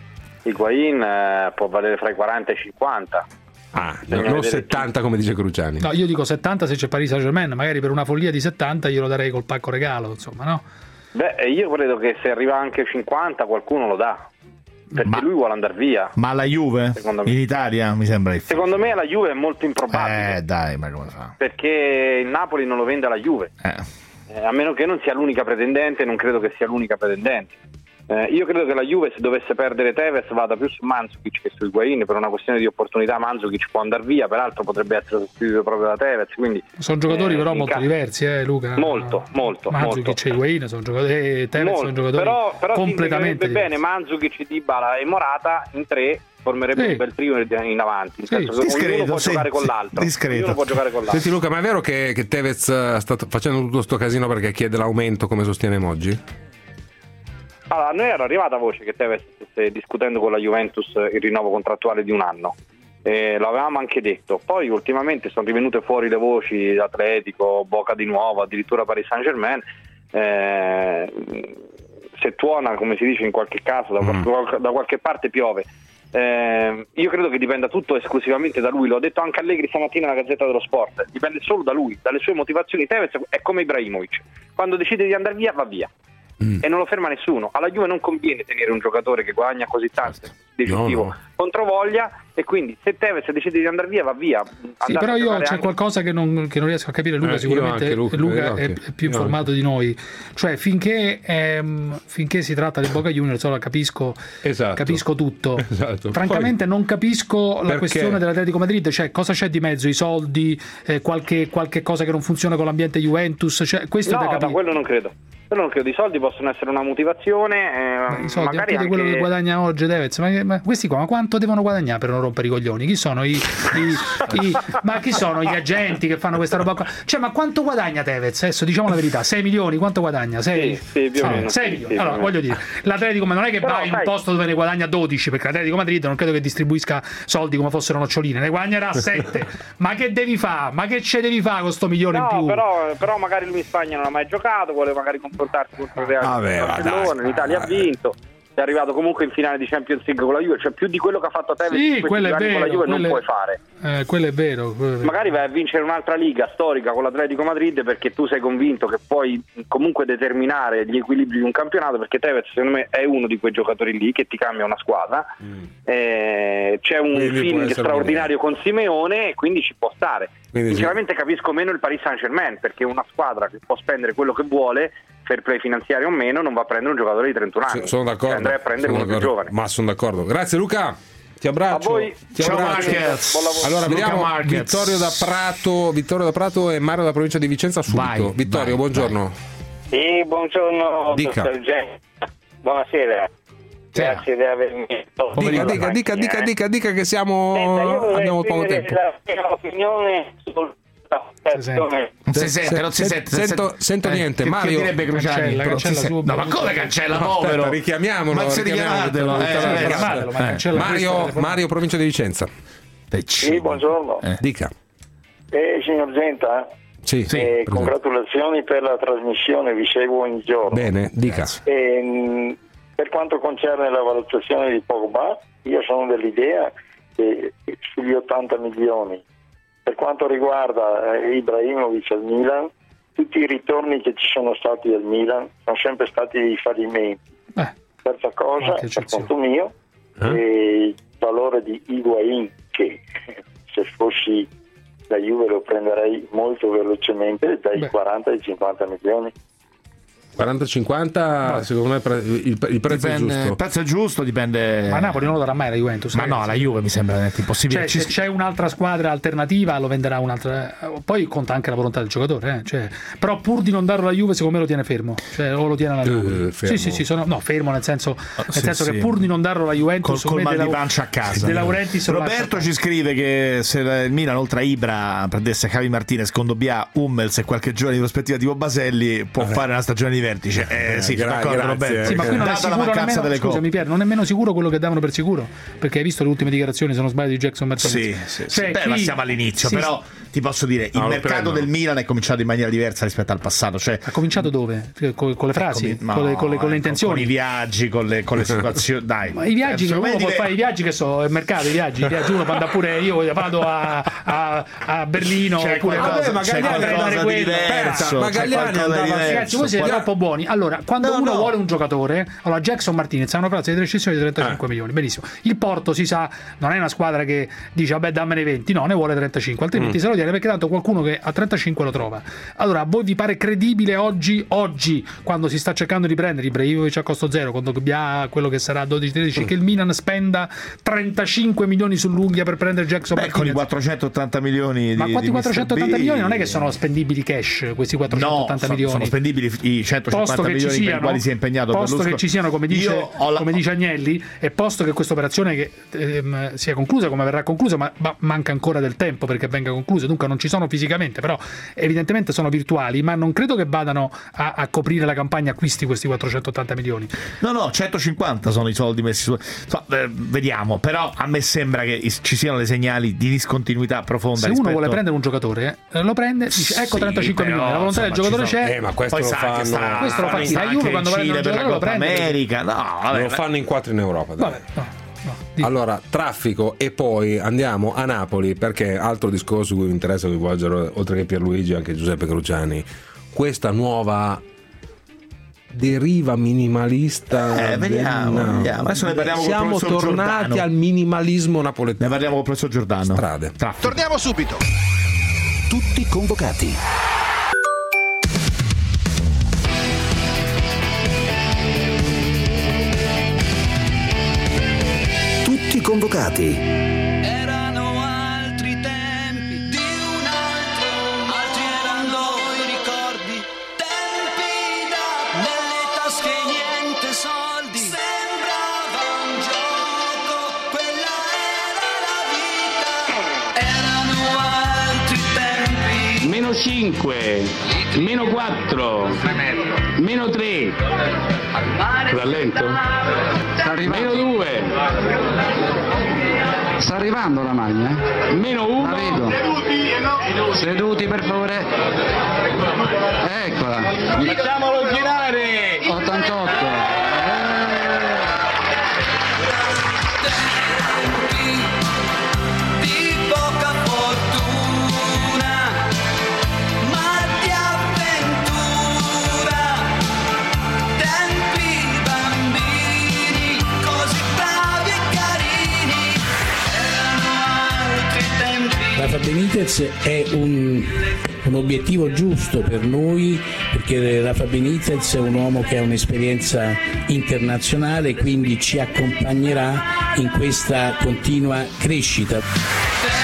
Speaker 2: Higuain eh, può valere fra i quaranta e i cinquanta.
Speaker 6: Ah, no, non settanta come dice Cruciani.
Speaker 12: No, io dico settanta se c'è Paris Saint-Germain, magari per una follia di settanta glielo darei col pacco regalo, insomma, no?
Speaker 2: Beh, io credo che se arriva anche a cinquanta qualcuno lo dà. Perché ma, lui vuole andare via.
Speaker 7: Ma la Juve? In Italia mi sembra difficile.
Speaker 2: Secondo me la Juve è molto improbabile.
Speaker 7: Eh, dai, ma come fa?
Speaker 2: Perché il Napoli non lo vende alla Juve.
Speaker 7: Eh.
Speaker 2: Eh, a meno che non sia l'unica pretendente, non credo che sia l'unica pretendente. Eh, io credo che la Juve, se dovesse perdere Tevez, vada più su Mandzukic che su Higuain. Per una questione di opportunità Mandzukic può andare via, peraltro potrebbe essere sostituito proprio da Tevez, quindi
Speaker 12: sono giocatori eh, però molto
Speaker 2: ca-
Speaker 12: diversi, eh, Luca.
Speaker 2: Molto, molto.
Speaker 12: Mandzukic e Higuain sono giocatori, eh, Tevez
Speaker 2: molto.
Speaker 12: sono giocatori
Speaker 2: però, però
Speaker 12: completamente diversi.
Speaker 2: Bene, Mandzukic, Dybala e Morata in tre formerebbe sì. un bel trio in avanti, in
Speaker 7: sì.
Speaker 2: senso che
Speaker 7: discreto,
Speaker 2: ognuno può
Speaker 7: sì,
Speaker 2: giocare con
Speaker 7: sì,
Speaker 2: l'altro.
Speaker 7: Discreto.
Speaker 2: Ognuno può giocare con l'altro.
Speaker 6: Senti Luca, ma è vero che, che Tevez sta facendo tutto sto casino perché chiede l'aumento, come sostiene Moggi?
Speaker 2: Allora, a noi era arrivata voce che Tevez stesse discutendo con la Juventus il rinnovo contrattuale di un anno. Eh, l'avevamo anche detto, poi ultimamente sono rivenute fuori le voci Atletico, Boca di nuovo, addirittura Paris Saint-Germain. Eh, se tuona, come si dice in qualche caso, da, mm. qualche, da qualche parte piove. Eh, io credo che dipenda tutto esclusivamente da lui, l'ho detto anche Allegri stamattina nella Gazzetta dello Sport, dipende solo da lui, dalle sue motivazioni. Tevez è come Ibrahimovic, quando decide di andare via va via. Mm. E non lo ferma nessuno. Alla Juve non conviene tenere un giocatore che guadagna così tanto decisivo, no, no. controvoglia, e quindi se Tevez decide di andare via va via.
Speaker 12: Sì, però io c'è anche... qualcosa che non, che non riesco a capire. Luca eh, sicuramente Luca, Luca è, è più informato di noi, cioè finché ehm, finché si tratta di Boca Juniors allora capisco,
Speaker 6: esatto.
Speaker 12: capisco tutto,
Speaker 6: esatto.
Speaker 12: Francamente Poi, non capisco la
Speaker 6: perché?
Speaker 12: questione dell'Atletico Madrid, cioè cosa c'è di mezzo, i soldi, eh, qualche, qualche cosa che non funziona con l'ambiente Juventus, cioè, questo
Speaker 2: no,
Speaker 12: da capire.
Speaker 2: quello non credo. però che di soldi possono essere una motivazione, eh,
Speaker 12: i soldi,
Speaker 2: magari
Speaker 12: anche
Speaker 2: anche
Speaker 12: quello che guadagna oggi Tevez, ma, ma questi qua ma quanto devono guadagnare per non rompere i coglioni? Chi sono i, i, i ma chi sono gli agenti che fanno questa roba qua? Cioè, ma quanto guadagna Tevez? Adesso diciamo la verità, sei milioni, quanto guadagna? sei
Speaker 2: Sì, sì, più o meno.
Speaker 12: sei milioni.
Speaker 2: Sì,
Speaker 12: allora, voglio dire, l'Atletico non è che
Speaker 2: però,
Speaker 12: va in un
Speaker 2: sai,
Speaker 12: posto dove ne guadagna dodici, perché l'Atletico Madrid non credo che distribuisca soldi come fossero noccioline, ne guadagnerà sette. Ma che devi fare? Ma che ce devi fare con sto milione
Speaker 2: no,
Speaker 12: in più?
Speaker 2: Però, però magari lui in Spagna non ha mai giocato, vuole magari confrontarsi contro il Real Barcellona, in Italia ha vinto, è arrivato comunque in finale di Champions League con la Juve, cioè più di quello che ha fatto Tevez
Speaker 12: sì, quello è vero,
Speaker 2: con la Juve non
Speaker 12: è,
Speaker 2: puoi fare.
Speaker 12: Eh, quello è vero, quello è vero.
Speaker 2: Magari vai a vincere un'altra liga storica con l'Atletico Madrid perché tu sei convinto che puoi comunque determinare gli equilibri di un campionato, perché Tevez secondo me è uno di quei giocatori lì che ti cambia una squadra. mm. eh, c'è un quindi feeling straordinario con Simeone e quindi ci può stare. Quindi sinceramente sì. Capisco meno il Paris Saint-Germain, perché una squadra che può spendere quello che vuole, fair play finanziario o meno, non va a prendere un giocatore di trentuno anni,
Speaker 6: sono d'accordo,
Speaker 2: andrei a prendere
Speaker 6: sono
Speaker 2: uno più giovane.
Speaker 6: Ma sono d'accordo, grazie Luca, ti abbraccio.
Speaker 2: A voi.
Speaker 6: Ti
Speaker 7: Ciao
Speaker 6: abbraccio.
Speaker 7: Marquez.
Speaker 6: Allora
Speaker 7: Luca
Speaker 6: vediamo
Speaker 7: Marquez.
Speaker 6: Vittorio da Prato, Vittorio da Prato e Mario da provincia di Vicenza subito.
Speaker 7: Vai,
Speaker 6: Vittorio,
Speaker 7: vai,
Speaker 6: buongiorno.
Speaker 7: vai.
Speaker 10: Sì, buongiorno
Speaker 6: Dica.
Speaker 10: dottor Gen. Buonasera. Grazie di avermi.
Speaker 6: Dica, dica, dica, dica, dica, dica che siamo
Speaker 10: Senta, io vorrei
Speaker 6: abbiamo poco tempo.
Speaker 10: la mia opinione sul
Speaker 7: Non si sente, non si sente.
Speaker 6: Sento, sento
Speaker 7: eh,
Speaker 6: niente.
Speaker 7: che,
Speaker 6: Mario,
Speaker 7: che direbbe Cruciani?
Speaker 12: Cancella, cancella
Speaker 7: No,
Speaker 12: subito.
Speaker 7: ma come cancella?
Speaker 6: No,
Speaker 7: Povero.
Speaker 6: aspetta, richiamiamolo.
Speaker 7: Ma se richiamatelo,
Speaker 6: richiamiamolo.
Speaker 7: eh,
Speaker 6: Eh,
Speaker 12: Chiamatelo, ma
Speaker 6: eh.
Speaker 12: cancella
Speaker 6: Mario,
Speaker 12: questo.
Speaker 6: Mario, provincia di Vicenza.
Speaker 10: Sì, buongiorno.
Speaker 7: Eh.
Speaker 6: Dica.
Speaker 10: Eh, signor Genta,
Speaker 6: Sì, sì.
Speaker 10: eh,
Speaker 6: presente.
Speaker 10: congratulazioni per la trasmissione, vi seguo ogni giorno.
Speaker 6: Bene, dica.
Speaker 10: E, mh, per quanto concerne la valutazione di Pogba, io sono dell'idea che sugli ottanta milioni, per quanto riguarda eh, Ibrahimovic al Milan, tutti i ritorni che ci sono stati al Milan sono sempre stati dei fallimenti.
Speaker 12: Eh,
Speaker 10: Terza cosa,
Speaker 12: qualche
Speaker 10: per
Speaker 12: eccezione.
Speaker 10: conto mio,
Speaker 6: Eh?
Speaker 10: eh, il valore di Higuain, che se fossi la Juve lo prenderei molto velocemente, dai
Speaker 12: Beh.
Speaker 10: quaranta ai cinquanta milioni.
Speaker 6: quaranta cinquanta secondo me pre- il, il prezzo
Speaker 7: Dipende,
Speaker 6: è
Speaker 7: il
Speaker 6: giusto.
Speaker 7: prezzo è giusto, dipende.
Speaker 12: Ma Napoli non lo darà mai la Juventus.
Speaker 7: Ma no,
Speaker 12: ragazzi.
Speaker 7: la Juve mi sembra netto impossibile.
Speaker 12: Cioè,
Speaker 7: Ci-
Speaker 12: se c'è un'altra squadra alternativa lo venderà un'altra. Poi conta anche la volontà del giocatore, eh? Cioè, però pur di non darlo alla Juve, secondo me lo tiene fermo. Cioè, o lo tiene alla Napoli.
Speaker 6: Eh, fermo.
Speaker 12: Sì, sì, sì, sono, no, fermo nel senso, nel
Speaker 7: sì,
Speaker 12: senso
Speaker 7: sì.
Speaker 12: che pur di non darlo alla Juventus,
Speaker 7: col, col
Speaker 12: secondo me
Speaker 7: mal di
Speaker 12: De La-
Speaker 7: pancia a casa.
Speaker 12: De Laurentiis lo
Speaker 7: Roberto
Speaker 12: lascia.
Speaker 7: ci scrive che se il Milan oltre a Ibra prendesse Javi Martinez, Kondogbia, Hummels e qualche giorno di prospettiva tipo Baselli può fare una stagione di vertice. Eh, sì,
Speaker 6: gra-
Speaker 7: d'accordo,
Speaker 6: grazie.
Speaker 7: Roberto.
Speaker 12: Sì, ma qui non è
Speaker 7: Data la
Speaker 12: sicuro
Speaker 7: mancanza
Speaker 12: nemmeno,
Speaker 7: delle
Speaker 12: scusami
Speaker 7: coppe.
Speaker 12: Pier, non è nemmeno sicuro quello che davano per sicuro, perché hai visto le ultime dichiarazioni, se non sbaglio, di Jackson Martinez.
Speaker 7: Sì, sì, sì.
Speaker 12: Cioè,
Speaker 7: Beh,
Speaker 12: qui-
Speaker 7: ma siamo all'inizio,
Speaker 12: sì,
Speaker 7: però ti posso dire, il
Speaker 6: No, lo
Speaker 7: mercato
Speaker 6: prendono.
Speaker 7: del Milan è cominciato in maniera diversa rispetto al passato. Cioè,
Speaker 12: ha cominciato dove? Con, con le frasi,
Speaker 7: no,
Speaker 12: con, le, con, le, con le
Speaker 7: eh,
Speaker 12: intenzioni.
Speaker 7: con i viaggi, con le, con le situazioni. Dai,
Speaker 12: Ma i viaggi, che uno
Speaker 7: Secondo me
Speaker 12: può
Speaker 7: dive-
Speaker 12: fare i viaggi che so, il mercato, i viaggi, i viaggi uno può andare pure io, vado a, a, a Berlino,
Speaker 7: C'è
Speaker 12: oppure
Speaker 7: qualcosa-
Speaker 12: vado-
Speaker 7: c'è
Speaker 12: vado a
Speaker 7: qualcosa
Speaker 12: prendere
Speaker 7: di
Speaker 12: quello.
Speaker 7: diverso,
Speaker 6: Ma
Speaker 7: c'è
Speaker 6: Galliani
Speaker 7: qualcosa di
Speaker 6: andava-
Speaker 7: diverso.
Speaker 12: Ragazzi, voi siete
Speaker 7: Qua-
Speaker 12: troppo buoni. Allora, quando
Speaker 7: No,
Speaker 12: uno
Speaker 7: no.
Speaker 12: vuole un giocatore, allora Jackson Martinez ha una classe di rescissione di trentacinque milioni, benissimo. Il Porto si sa, non è una squadra che dice vabbè dammene venti, no, ne vuole trentacinque, altrimenti
Speaker 6: Mm.
Speaker 12: se lo tiene perché tanto qualcuno che a trentacinque lo trova. Allora, a voi vi pare credibile oggi, oggi, quando si sta cercando di prendere Ibrahimovic a costo zero, quando abbia quello che sarà dodici tredici,
Speaker 6: Mm.
Speaker 12: che il Milan spenda trentacinque milioni sull'unghia per prendere Jackson
Speaker 7: Beh,
Speaker 12: Martinez?
Speaker 7: con i quattrocentottanta milioni di
Speaker 12: Ma quanti
Speaker 7: di
Speaker 12: quattrocentottanta
Speaker 7: mister B,
Speaker 12: milioni non è che sono spendibili cash, questi quattrocentottanta
Speaker 7: no, sono-
Speaker 12: milioni.
Speaker 7: sono spendibili i centocinquanta
Speaker 12: Posto che ci
Speaker 7: milioni per i
Speaker 12: siano,
Speaker 7: quali si è impegnato
Speaker 12: posto
Speaker 7: Berlusconi.
Speaker 12: che ci siano, come dice,
Speaker 7: Io ho la-
Speaker 12: come dice Agnelli, e posto che questa operazione che, ehm, sia conclusa, come verrà conclusa, ma, ma manca ancora del tempo perché venga conclusa, dunque non ci sono fisicamente, però evidentemente sono virtuali, ma non credo che vadano a, a coprire la campagna acquisti questi quattrocentottanta milioni.
Speaker 7: No, no, centocinquanta sono i soldi messi su. So, eh, vediamo, però a me sembra che is- ci siano dei segnali di discontinuità profonda.
Speaker 12: Se
Speaker 7: rispetto...
Speaker 12: uno vuole prendere un giocatore, eh, lo prende, dice ecco
Speaker 7: Sì,
Speaker 12: trentacinque
Speaker 7: però,
Speaker 12: milioni, la volontà del
Speaker 7: insomma,
Speaker 12: giocatore
Speaker 7: ci sono-
Speaker 12: c'è.
Speaker 6: Eh, ma questo
Speaker 7: Poi
Speaker 6: lo
Speaker 7: sa
Speaker 6: fanno,
Speaker 7: che sta,
Speaker 12: Questo lo fa chi? La
Speaker 7: sta
Speaker 12: Juve
Speaker 7: anche
Speaker 12: quando
Speaker 7: in
Speaker 12: prende
Speaker 7: Cile
Speaker 12: un
Speaker 7: per la
Speaker 12: giocatore lo
Speaker 7: Coppa
Speaker 12: prende.
Speaker 7: America. No, vabbè,
Speaker 6: lo fanno in quattro in Europa, dai.
Speaker 12: Vabbè, no, no, di-
Speaker 6: Allora, traffico e poi andiamo a Napoli, perché altro discorso su cui mi interessa coinvolgere oltre che Pierluigi anche Giuseppe Cruciani, questa nuova deriva minimalista.
Speaker 7: Eh, vediamo,
Speaker 6: del-
Speaker 7: vediamo. Adesso ne parliamo col
Speaker 6: Siamo
Speaker 7: professor
Speaker 6: tornati
Speaker 7: Giordano.
Speaker 6: al minimalismo
Speaker 7: Ne
Speaker 6: napoletano.
Speaker 7: parliamo con il professor Giordano.
Speaker 6: Strade.
Speaker 7: Traffico.
Speaker 8: Torniamo subito. Tutti convocati. Tutti convocati.
Speaker 13: Erano altri tempi di un altro, altri erano i ricordi, tempi da
Speaker 14: cinque, meno quattro, meno tre, rallento, meno due,
Speaker 15: sta arrivando la maglia, eh?
Speaker 14: meno uno,
Speaker 15: la vedo. Seduti per favore, eccola,
Speaker 14: facciamolo girare,
Speaker 15: ottantotto.
Speaker 16: Rafa Benitez è un, un obiettivo giusto per noi, perché Rafa Benitez è un uomo che ha un'esperienza internazionale, quindi ci accompagnerà in questa continua crescita.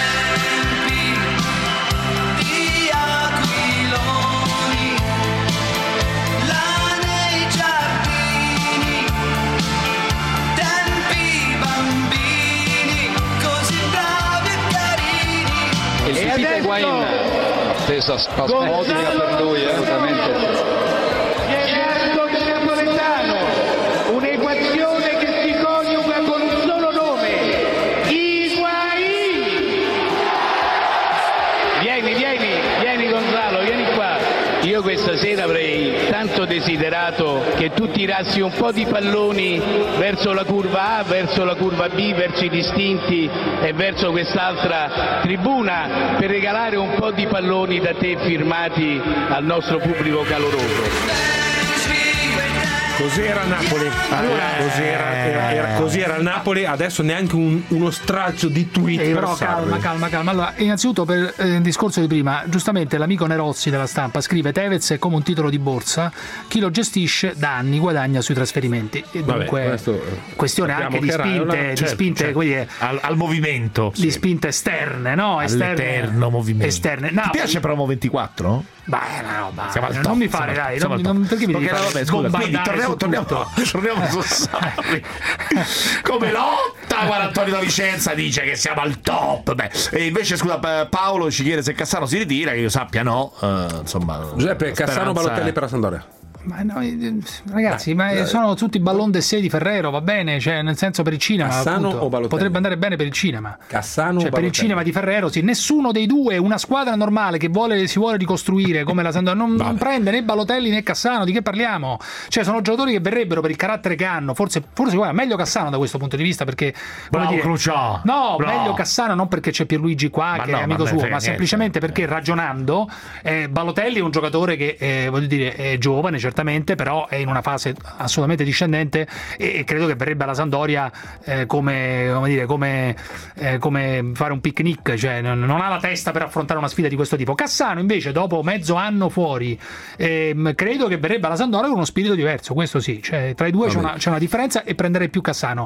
Speaker 15: Attesa spasmodica per lui, assolutamente.
Speaker 14: Gerardo del Napoletano, un'equazione che si coniuga con un solo nome, Higuaín. Vieni, vieni, vieni Gonzalo, vieni qua. Io questa sera avrei tanto desiderato che tu tirassi un po' di palloni verso la curva A, verso la curva B, verso i distinti e verso quest'altra tribuna per regalare un po' di palloni da te firmati al nostro pubblico caloroso.
Speaker 6: Così era Napoli, allora, così, era, era, era, così era il Napoli, adesso neanche un, uno straccio di tweet.
Speaker 12: Eh, però calma, calma, calma. Allora, innanzitutto per eh, il discorso di prima, giustamente l'amico Nerozzi della Stampa scrive: Tevez è come un titolo di borsa, chi lo gestisce da anni guadagna sui trasferimenti. E
Speaker 6: Vabbè,
Speaker 12: dunque
Speaker 6: questo,
Speaker 12: questione anche di spinte, una, certo, di spinte
Speaker 7: certo,
Speaker 12: dire,
Speaker 7: al, al movimento,
Speaker 12: di sì. spinte esterne, no? Esterne,
Speaker 7: all'eterno movimento.
Speaker 12: Esterne.
Speaker 7: Ti piace Promo ventiquattro?
Speaker 12: Beh, no, bah,
Speaker 7: siamo al top,
Speaker 12: non mi fare, dai, non, non, perché mi devi fare
Speaker 7: vabbè, scusa, quindi torniamo, torniamo, torniamo su Sarri. Come lotta, guarda, Antonio da Vicenza dice che siamo al top. Beh, e invece scusa, Paolo ci chiede se Cassano si ritira, che io sappia no, uh, insomma.
Speaker 6: Giuseppe, Cassano, Balotelli per la Sampdoria.
Speaker 12: Ma no, ragazzi, dai, ma dai. Sono tutti ballon d'essai di Ferrero, va bene, cioè nel senso per il cinema
Speaker 6: Cassano
Speaker 12: appunto,
Speaker 6: o Balotelli?
Speaker 12: Potrebbe andare bene per il cinema.
Speaker 6: Cassano
Speaker 12: cioè,
Speaker 6: o
Speaker 12: per il cinema di Ferrero, sì, nessuno dei due, una squadra normale che vuole, si vuole ricostruire come la Sampdoria non, non prende né Balotelli né Cassano, di che parliamo? Cioè sono giocatori che verrebbero per il carattere che hanno, forse forse guarda, meglio Cassano da questo punto di vista perché
Speaker 7: bravo,
Speaker 12: dire,
Speaker 7: Cruciò.
Speaker 12: No,
Speaker 7: bravo.
Speaker 12: meglio Cassano non perché c'è Pierluigi qua
Speaker 7: ma
Speaker 12: che
Speaker 7: no,
Speaker 12: è amico
Speaker 7: ma
Speaker 12: suo, ma
Speaker 7: niente.
Speaker 12: semplicemente perché ragionando eh, Balotelli è un giocatore che eh, voglio dire è giovane certamente, però è in una fase assolutamente discendente e, e credo che verrebbe alla Sampdoria eh, come, come dire come, eh, come fare un picnic, cioè non, non ha la testa per affrontare una sfida di questo tipo. Cassano invece dopo mezzo anno fuori eh, credo che verrebbe alla Sampdoria con uno spirito diverso, questo sì, cioè, tra i due c'è una, c'è una differenza e prenderei più Cassano.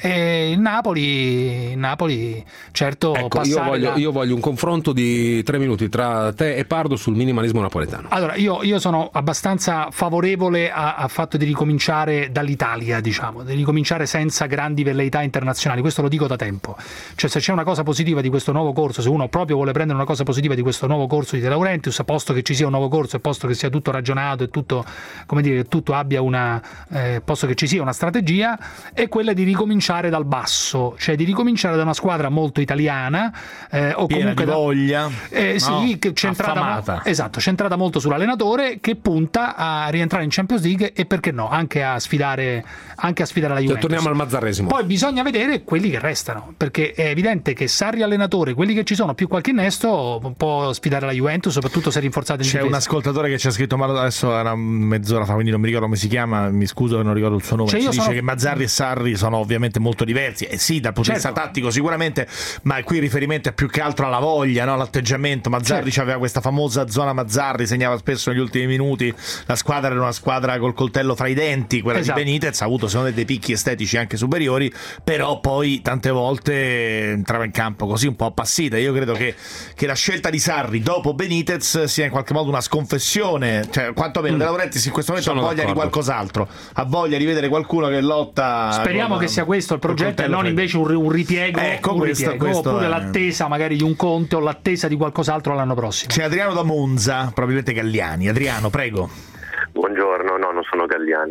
Speaker 12: E il Napoli, il Napoli certo
Speaker 6: ecco, io voglio, da... io voglio un confronto di tre minuti tra te e Pardo sul minimalismo napoletano.
Speaker 12: Allora io, io sono abbastanza favorevole a, a fatto di ricominciare dall'Italia, diciamo, di ricominciare senza grandi velleità internazionali, questo lo dico da tempo. Cioè se c'è una cosa positiva di questo nuovo corso, se uno proprio vuole prendere una cosa positiva di questo nuovo corso di De Laurentiis, a posto che ci sia un nuovo corso e posto che sia tutto ragionato e tutto, come dire, tutto abbia una eh, posto che ci sia una strategia, è quella di ricominciare dal basso, cioè di ricominciare da una squadra molto italiana eh, o
Speaker 7: piena
Speaker 12: comunque
Speaker 7: di voglia,
Speaker 12: da, eh, sì,
Speaker 7: no?
Speaker 12: che centrata, esatto, centrata molto sull'allenatore che punta a rientrare in Champions League e perché no, anche a sfidare anche a sfidare la Juventus.
Speaker 6: Cioè, torniamo al mazzarresimo.
Speaker 12: Poi bisogna vedere quelli che restano, perché è evidente che Sarri allenatore, quelli che ci sono più qualche innesto, può sfidare la Juventus, soprattutto se rinforzata in
Speaker 7: C'è
Speaker 12: difesa.
Speaker 7: un ascoltatore che ci ha scritto male adesso, era mezz'ora fa, quindi non mi ricordo come si chiama, mi scuso che non ricordo il suo nome. Cioè, ci dice sono... che Mazzarri e Sarri sono ovviamente molto diversi. E eh sì, dal punto di certo. vista tattico sicuramente, ma qui il riferimento è più che altro alla voglia, no? All'atteggiamento. Mazzarri certo. aveva questa famosa zona Mazzarri, segnava spesso negli ultimi minuti, la squadra era una squadra col coltello fra i denti, quella esatto. di Benitez, ha avuto secondo me dei picchi estetici anche superiori, però poi tante volte entrava in campo così un po' appassita. Io credo che, che la scelta di Sarri dopo Benitez sia in qualche modo una sconfessione, cioè quantomeno mm. De Laurentiis in questo momento Sono ha voglia d'accordo. di qualcos'altro, ha voglia di vedere qualcuno che lotta.
Speaker 12: Speriamo con, che sia questo il progetto e non invece un, un ripiego, ecco, un questo, ripiego questo oppure è... l'attesa magari di un Conte o l'attesa di qualcos'altro l'anno prossimo.
Speaker 7: C'è Adriano da Monza, probabilmente Galliani. Adriano, prego.
Speaker 17: Buongiorno, no, non sono Galliani.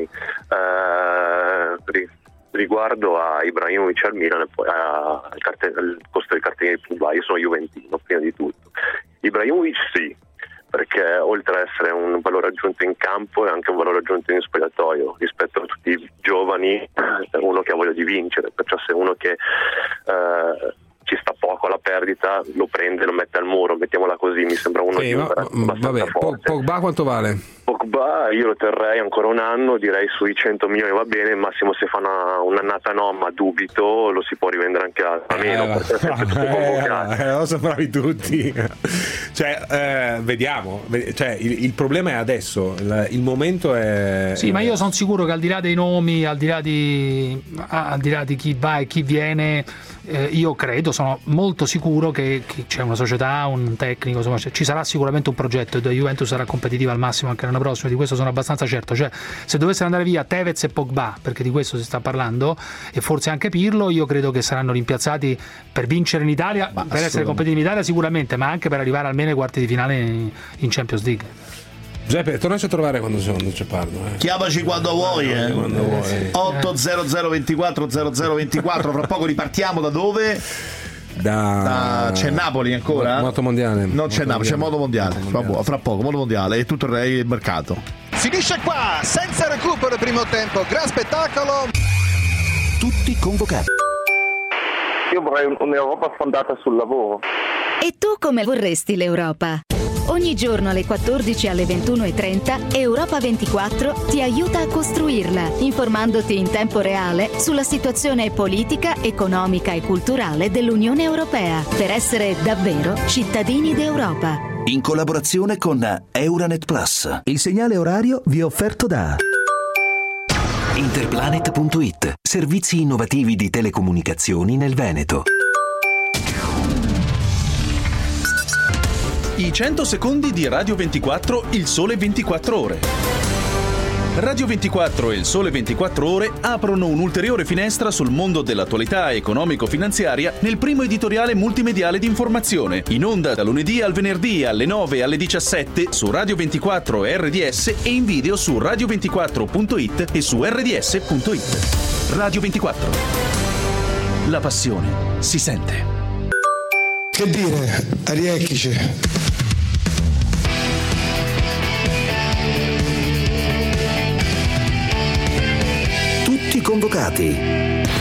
Speaker 17: Uh, riguardo a Ibrahimovic al Milan e poi a, al, carte- al costo dei cartellini di Pogba, io sono juventino prima di tutto. Ibrahimovic sì, perché oltre ad essere un valore aggiunto in campo è anche un valore aggiunto in spogliatoio rispetto a tutti i giovani, è uno che ha voglia di vincere, perciò se uno che eh, ci sta poco alla perdita lo prende, lo mette al muro, mettiamola così, mi sembra uno
Speaker 6: eh,
Speaker 17: di
Speaker 6: ma, vabbè, Pogba quanto vale?
Speaker 17: Pogba io lo terrei ancora un anno, direi sui cento milioni va bene, al massimo se fa una, un'annata no, ma dubito lo si può rivendere anche a, a meno,
Speaker 6: eh, perché eh, eh, lo sembravi tutti. Cioè, eh, vediamo, cioè, il, il problema è adesso, il, il momento è...
Speaker 12: Sì, ma io sono sicuro che al di là dei nomi, al di là di, al di, là di chi va e chi viene, eh, io credo, sono molto sicuro che, che c'è una società, un tecnico, insomma, ci sarà sicuramente un progetto e la Juventus sarà competitiva al massimo anche l'anno prossimo, di questo sono abbastanza certo. Cioè, se dovessero andare via Tevez e Pogba, perché di questo si sta parlando, e forse anche Pirlo, io credo che saranno rimpiazzati per vincere in Italia, ma per essere competitivi in Italia sicuramente, ma anche per arrivare almeno ai quarti di finale in Champions League.
Speaker 6: Giuseppe, tornaci a trovare quando c'è parlo. Eh.
Speaker 7: Chiamaci quando vuoi, eh.
Speaker 6: Quando vuoi.
Speaker 7: otto zero zero ventiquattro zero zero ventiquattro. Fra poco ripartiamo da dove?
Speaker 6: Da...
Speaker 7: da c'è Napoli ancora?
Speaker 6: Moto mondiale.
Speaker 7: Non c'è Napoli, c'è Moto mondiale. Moto mondiale. Fra poco, Moto mondiale e tutto il mercato.
Speaker 18: Finisce qua, senza recupero il primo tempo. Gran spettacolo.
Speaker 8: Tutti convocati.
Speaker 10: Io vorrei un'Europa fondata sul lavoro.
Speaker 19: E tu come vorresti l'Europa? Ogni giorno alle quattordici e alle ventuno e trenta Europa ventiquattro ti aiuta a costruirla, informandoti in tempo reale sulla situazione politica, economica e culturale dell'Unione Europea, per essere davvero cittadini d'Europa.
Speaker 8: In collaborazione con Euranet Plus. Il segnale orario vi è offerto da Interplanet punto it, servizi innovativi di telecomunicazioni nel Veneto.
Speaker 20: I cento secondi di Radio ventiquattro, il sole ventiquattro ore. Radio ventiquattro e il sole ventiquattro ore aprono un'ulteriore finestra sul mondo dell'attualità economico-finanziaria nel primo editoriale multimediale di informazione, in onda da lunedì al venerdì alle nove e alle diciassette su Radio ventiquattro e R D S e in video su radio ventiquattro punto it e su R D S punto it. Radio ventiquattro. La passione si sente.
Speaker 21: Che dire, Ariecchice.
Speaker 8: Tutti convocati.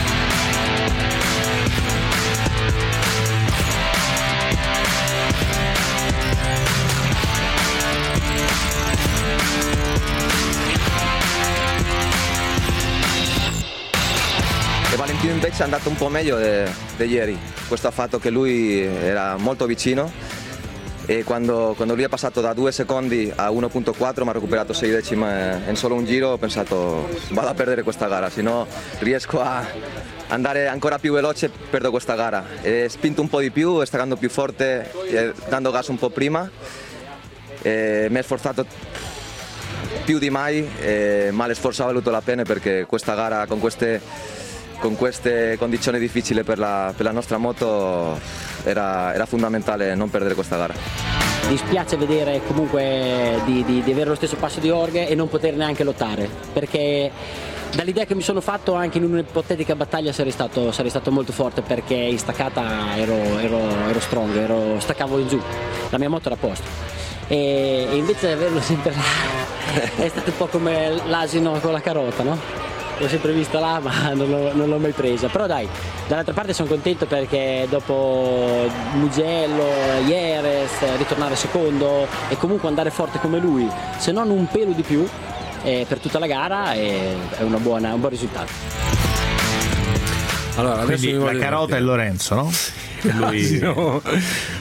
Speaker 22: E Valentino invece è andato un po' meglio di ieri. Questo ha fatto che lui era molto vicino e quando, quando lui è passato da due secondi a uno virgola quattro mi ha recuperato sei decimi in solo un giro, ho pensato vado a perdere questa gara, se no riesco a andare ancora più veloce, perdo questa gara. E spinto un po' di più, staccando più forte, dando gas un po' prima, e mi è sforzato più di mai, e, ma le sforzo ha valuto la pena perché questa gara con queste, con queste condizioni difficili per la, per la nostra moto era, era fondamentale non perdere questa gara.
Speaker 23: Dispiace vedere comunque di, di, di avere lo stesso passo di Jorge e non poter neanche lottare, perché dall'idea che mi sono fatto anche in un'ipotetica battaglia sarei stato, sarei stato molto forte, perché in staccata ero, ero, ero strong, ero, staccavo in giù, la mia moto era a posto e, e invece di averlo sempre là è stato un po' come l'asino con la carota, no? L'ho sempre vista là ma non l'ho, non l'ho mai presa, però dai, dall'altra parte sono contento perché dopo Mugello, Jerez, ritornare secondo e comunque andare forte come lui, se non un pelo di più eh, per tutta la gara è, è una buona, un buon risultato.
Speaker 7: Allora, quindi la carota è Lorenzo, no?
Speaker 6: Lui...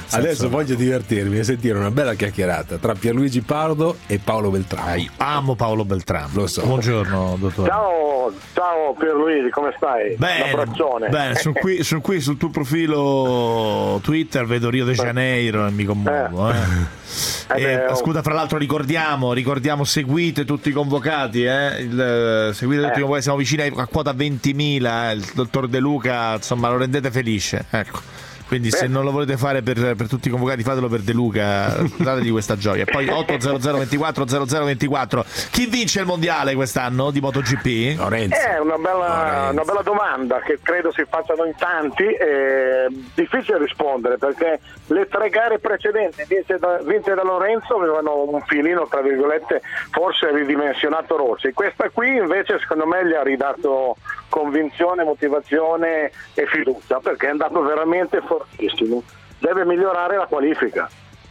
Speaker 6: Adesso voglio divertirmi e sentire una bella chiacchierata tra Pierluigi Pardo e Paolo Beltramo.
Speaker 7: Amo Paolo Beltramo.
Speaker 6: Lo so.
Speaker 7: Buongiorno, dottore.
Speaker 9: Ciao, ciao Pierluigi, come stai?
Speaker 7: Bene,
Speaker 9: un abbraccione.
Speaker 7: Bene, sono qui, sono qui sul tuo profilo Twitter, vedo Rio de Janeiro e mi commuovo. Eh. Eh.
Speaker 9: Eh beh,
Speaker 7: Eh, scusa, fra l'altro ricordiamo, ricordiamo seguite tutti i convocati, eh? Il, seguite tutti
Speaker 9: Eh.
Speaker 7: i convocati, siamo vicini a quota ventimila, eh? Il dottor De Luca, insomma, lo rendete felice, ecco. Quindi
Speaker 9: Beh.
Speaker 7: se non lo volete fare per, per tutti i convocati, fatelo per De Luca, dategli questa gioia. Poi otto zero zero ventiquattro zero zero ventiquattro. Chi vince il mondiale quest'anno di MotoGP?
Speaker 6: Lorenzo.
Speaker 9: È una bella, una bella domanda che credo si facciano in tanti. È difficile rispondere perché le tre gare precedenti vinte da, vinte da Lorenzo avevano un filino, tra virgolette, forse ridimensionato Rossi. Questa qui invece secondo me gli ha ridato convinzione, motivazione e fiducia perché è andato veramente fortissimo. Deve migliorare la qualifica.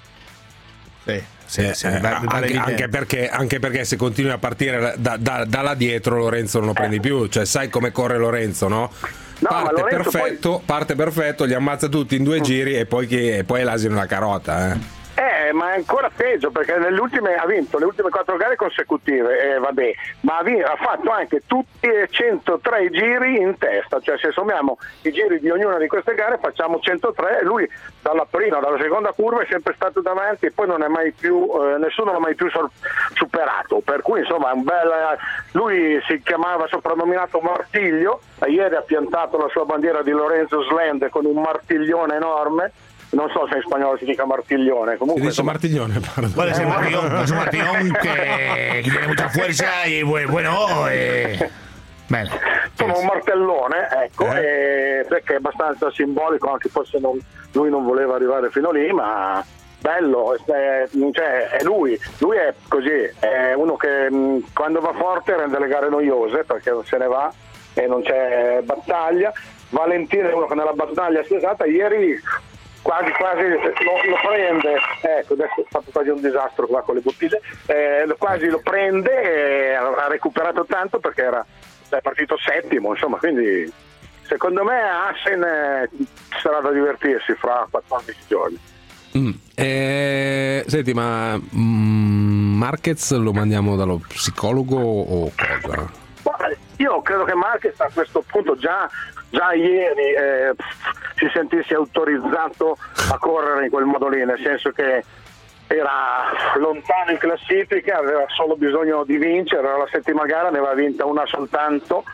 Speaker 7: Sì.
Speaker 6: Sì, sì, eh, anche, anche, perché, anche perché se continui a partire da, da, da là dietro Lorenzo non lo prendi più, cioè sai come corre Lorenzo, no?
Speaker 9: No,
Speaker 6: parte
Speaker 9: Lorenzo
Speaker 6: perfetto,
Speaker 9: poi...
Speaker 6: parte perfetto, li ammazza tutti in due mm. giri e poi, che, e poi è l'asino nella carota, eh.
Speaker 9: Eh, ma è ancora peggio perché nelle ultime ha vinto le ultime quattro gare consecutive, eh, vabbè, ma ha, vinto, ha fatto anche tutti e centotré giri in testa, cioè se sommiamo i giri di ognuna di queste gare facciamo centotré e lui dalla prima, dalla seconda curva è sempre stato davanti e poi non è mai più, eh, nessuno l'ha mai più sor- superato, per cui insomma è un bel, lui si chiamava soprannominato Martiglio, ieri ha piantato la sua bandiera di Lorenzo Slende con un martiglione enorme. Non so se in spagnolo si dica martiglione. Comunque,
Speaker 6: si dice
Speaker 9: insomma...
Speaker 6: martiglione.
Speaker 7: ¿Cuál es el martillón? Es un martillón que, que tiene mucha fuerza y bueno. Eh... Bene.
Speaker 9: Insomma, un martellone, ecco, eh. Eh, perché è abbastanza simbolico, anche forse non, lui non voleva arrivare fino lì, ma bello, è, cioè, è lui. Lui è così, è uno che mh, quando va forte rende le gare noiose perché se ne va e non c'è battaglia. Valentino è uno che nella battaglia si è stata ieri. Quasi quasi lo, lo prende, ecco adesso è fatto quasi un disastro qua con le bottiglie, eh, quasi lo prende e ha recuperato tanto perché era è partito settimo, insomma, quindi secondo me a Assen eh, sarà da divertirsi fra quattordici giorni.
Speaker 6: Mm. Eh, senti, ma mm, Marquez lo mandiamo dallo psicologo o cosa?
Speaker 9: Io credo che Marquez a questo punto già, già ieri eh, si sentisse autorizzato a correre in quel modo lì, nel senso che era lontano in classifica, aveva solo bisogno di vincere, era la settima gara, ne aveva vinta una soltanto.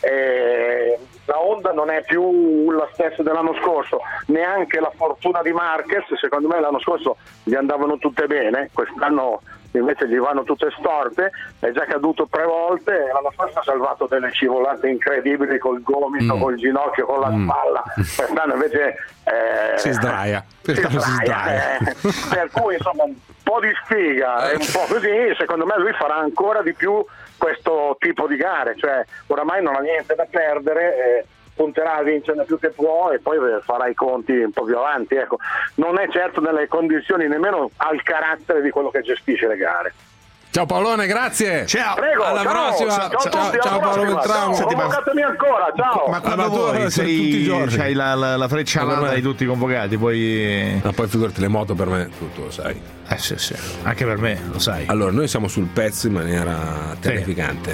Speaker 9: Eh, la Honda non è più la stessa dell'anno scorso, neanche la fortuna di Marquez, secondo me l'anno scorso gli andavano tutte bene, quest'anno invece gli vanno tutte storte, è già caduto tre volte e l'anno scorso ha salvato delle scivolate incredibili col gomito, mm. col ginocchio, con la mm. spalla, quest'anno invece eh,
Speaker 6: si sdraia,
Speaker 9: si sdraia, si sdraia. Eh, per cui insomma un po' di sfiga e un po' così, secondo me lui farà ancora di più questo tipo di gare, cioè oramai non ha niente da perdere, eh, punterà a vincerne più che può e poi farà i conti un po' più avanti, ecco. Non è certo nelle condizioni nemmeno al carattere di quello che gestisce le gare.
Speaker 6: Ciao Paolone, grazie.
Speaker 7: Ciao.
Speaker 9: Prego,
Speaker 6: alla
Speaker 9: ciao,
Speaker 6: prossima.
Speaker 9: Ciao, ciao,
Speaker 6: ciao,
Speaker 9: tutti,
Speaker 6: ciao Paolo Beltramo.
Speaker 9: Convocatemi ancora, ciao.
Speaker 7: Ma quando
Speaker 6: ma
Speaker 7: vuoi, sei,
Speaker 6: tutti i giorni.
Speaker 7: c'hai la, la, la freccia alta di tutti i convocati, poi
Speaker 6: ma poi figurati, le moto per me tutto lo sai.
Speaker 7: Eh sì, sì, anche per me, lo sai.
Speaker 6: Allora, noi siamo sul pezzo in maniera terrificante.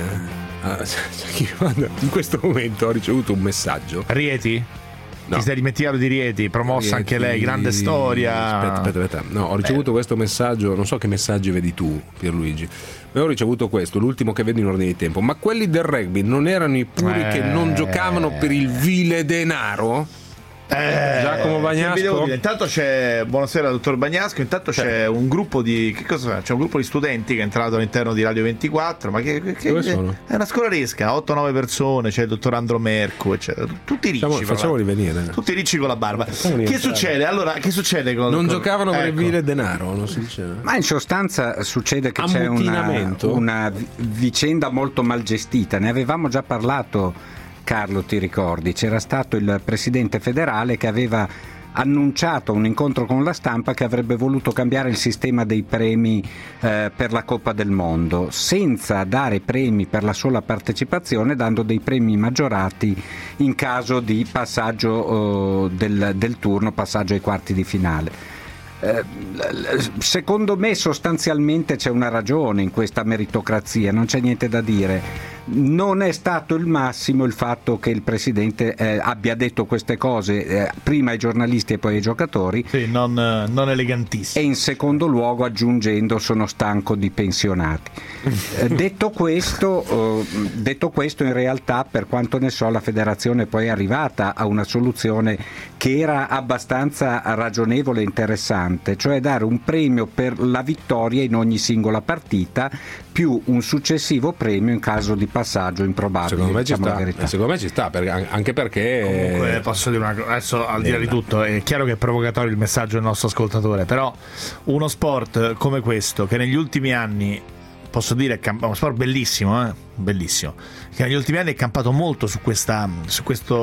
Speaker 6: Sì. Eh? In questo momento ho ricevuto un messaggio.
Speaker 7: Rieti?
Speaker 6: No.
Speaker 7: Ti sei dimenticato di Rieti, promossa Rieti, anche lei, grande storia.
Speaker 6: Aspetta, aspetta, aspetta. No, ho ricevuto Beh. questo messaggio, non so che messaggi vedi tu, Pierluigi. Ma ho ricevuto questo, l'ultimo che vedo in ordine di tempo. Ma quelli del rugby non erano i puri eh. che non giocavano per il vile denaro?
Speaker 7: Eh,
Speaker 6: Giacomo Bagnasco.
Speaker 7: Intanto c'è, buonasera dottor Bagnasco, intanto c'è, c'è un gruppo di che cosa c'è un gruppo di studenti che è entrato all'interno di Radio ventiquattro, ma che, che
Speaker 6: dove sono?
Speaker 7: È una scolaresca, otto nove persone, c'è il dottor Andromerco, eccetera. Tutti ricci,
Speaker 6: facciamo, facciamoli venire.
Speaker 7: Tutti ricci con la barba. Che succede? Allora, che succede con
Speaker 6: non
Speaker 7: con...
Speaker 6: giocavano per
Speaker 7: ecco.
Speaker 6: il vile denaro, non si dice.
Speaker 1: Ma in sostanza succede che c'è una, una vicenda molto mal gestita, ne avevamo già parlato. Carlo, ti ricordi? C'era stato il presidente federale che aveva annunciato un incontro con la stampa che avrebbe voluto cambiare il sistema dei premi eh, per la Coppa del Mondo, senza dare premi per la sola partecipazione, dando dei premi maggiorati in caso di passaggio eh, del, del turno, passaggio ai quarti di finale. Eh, secondo me sostanzialmente c'è una ragione in questa meritocrazia, non c'è niente da dire. Non è stato il massimo il fatto che il presidente eh, abbia detto queste cose eh, prima ai giornalisti e poi ai giocatori,
Speaker 7: sì, non, non elegantissimo,
Speaker 1: e in secondo luogo aggiungendo sono stanco di pensionati. eh, detto questo eh, detto questo in realtà, per quanto ne so, la federazione poi è arrivata a una soluzione che era abbastanza ragionevole e interessante, cioè dare un premio per la vittoria in ogni singola partita più un successivo premio in caso di passaggio improbabile.
Speaker 6: Secondo me,
Speaker 1: diciamo
Speaker 6: ci, sta.
Speaker 1: La
Speaker 6: Secondo me ci sta, perché, anche perché
Speaker 7: comunque posso dire una cosa, adesso al di là di tutto è chiaro che è provocatorio il messaggio del nostro ascoltatore, però uno sport come questo che negli ultimi anni, posso dire, è uno sport bellissimo, eh? bellissimo, che negli ultimi anni è campato molto su questa su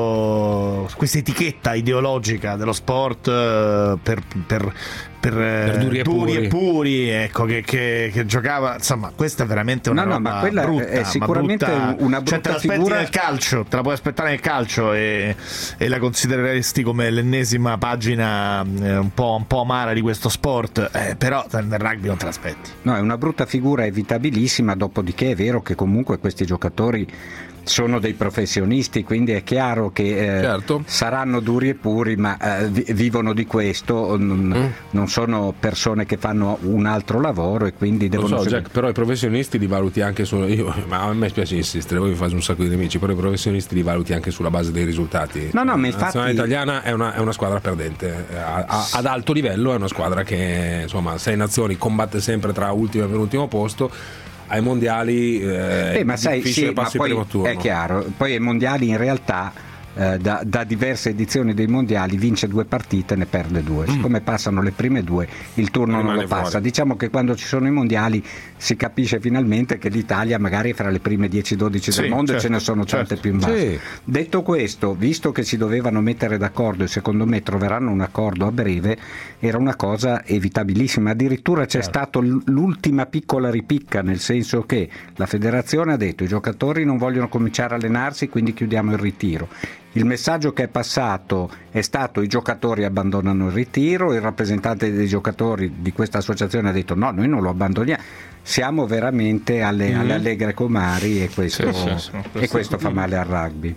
Speaker 7: questo su questa etichetta ideologica dello sport eh, per, per per,
Speaker 6: per duri, e,
Speaker 7: duri
Speaker 6: puri.
Speaker 7: e puri, ecco, che, che, che giocava, insomma, questa è veramente una
Speaker 1: no,
Speaker 7: roba
Speaker 1: no, ma quella
Speaker 7: brutta,
Speaker 1: è sicuramente
Speaker 7: brutta,
Speaker 1: una brutta
Speaker 7: cioè, te l'aspetti
Speaker 1: figura
Speaker 7: nel calcio, te la puoi aspettare nel calcio e, e la considereresti come l'ennesima pagina eh, un po', un po' amara di questo sport, eh, però nel rugby non te l'aspetti.
Speaker 1: No, è una brutta figura evitabilissima, dopodiché è vero che comunque questi giocatori sono dei professionisti, quindi è chiaro che eh, certo. saranno duri e puri, ma eh, vivono di questo, non, mm. non sono persone che fanno un altro lavoro e quindi devono...
Speaker 6: Lo so, Jack, però i professionisti li valuti anche su... Io, ma a me spiace insistere, voi vi fate un sacco di nemici, però i professionisti li valuti anche sulla base dei risultati.
Speaker 1: No, no, ma infatti...
Speaker 6: La nazionale italiana è una, è una squadra perdente, a, a, ad alto livello è una squadra che, insomma, sei nazioni, combatte sempre tra ultimo e penultimo posto. Ai mondiali eh,
Speaker 1: eh, ma sai, sì, ma poi è chiaro, poi ai mondiali in realtà eh, da, da diverse edizioni dei mondiali vince due partite e ne perde due, mm. siccome passano le prime due il turno non lo passa, fuori. Diciamo che quando ci sono i mondiali si capisce finalmente che l'Italia magari è fra le prime dieci dodici sì, del mondo, certo, e ce ne sono tante certo. più in basso. Sì. Detto questo, visto che si dovevano mettere d'accordo e secondo me troveranno un accordo a breve, era una cosa evitabilissima, addirittura c'è certo. stato l'ultima piccola ripicca, nel senso che la federazione ha detto i giocatori non vogliono cominciare a allenarsi, quindi chiudiamo il ritiro. Il messaggio che è passato è stato: i giocatori abbandonano il ritiro. Il rappresentante dei giocatori di questa associazione ha detto no, noi non lo abbandoniamo, siamo veramente alle, mm-hmm. alle allegre comari, e questo, sì, sì, sì, questo, e questo fa male al rugby.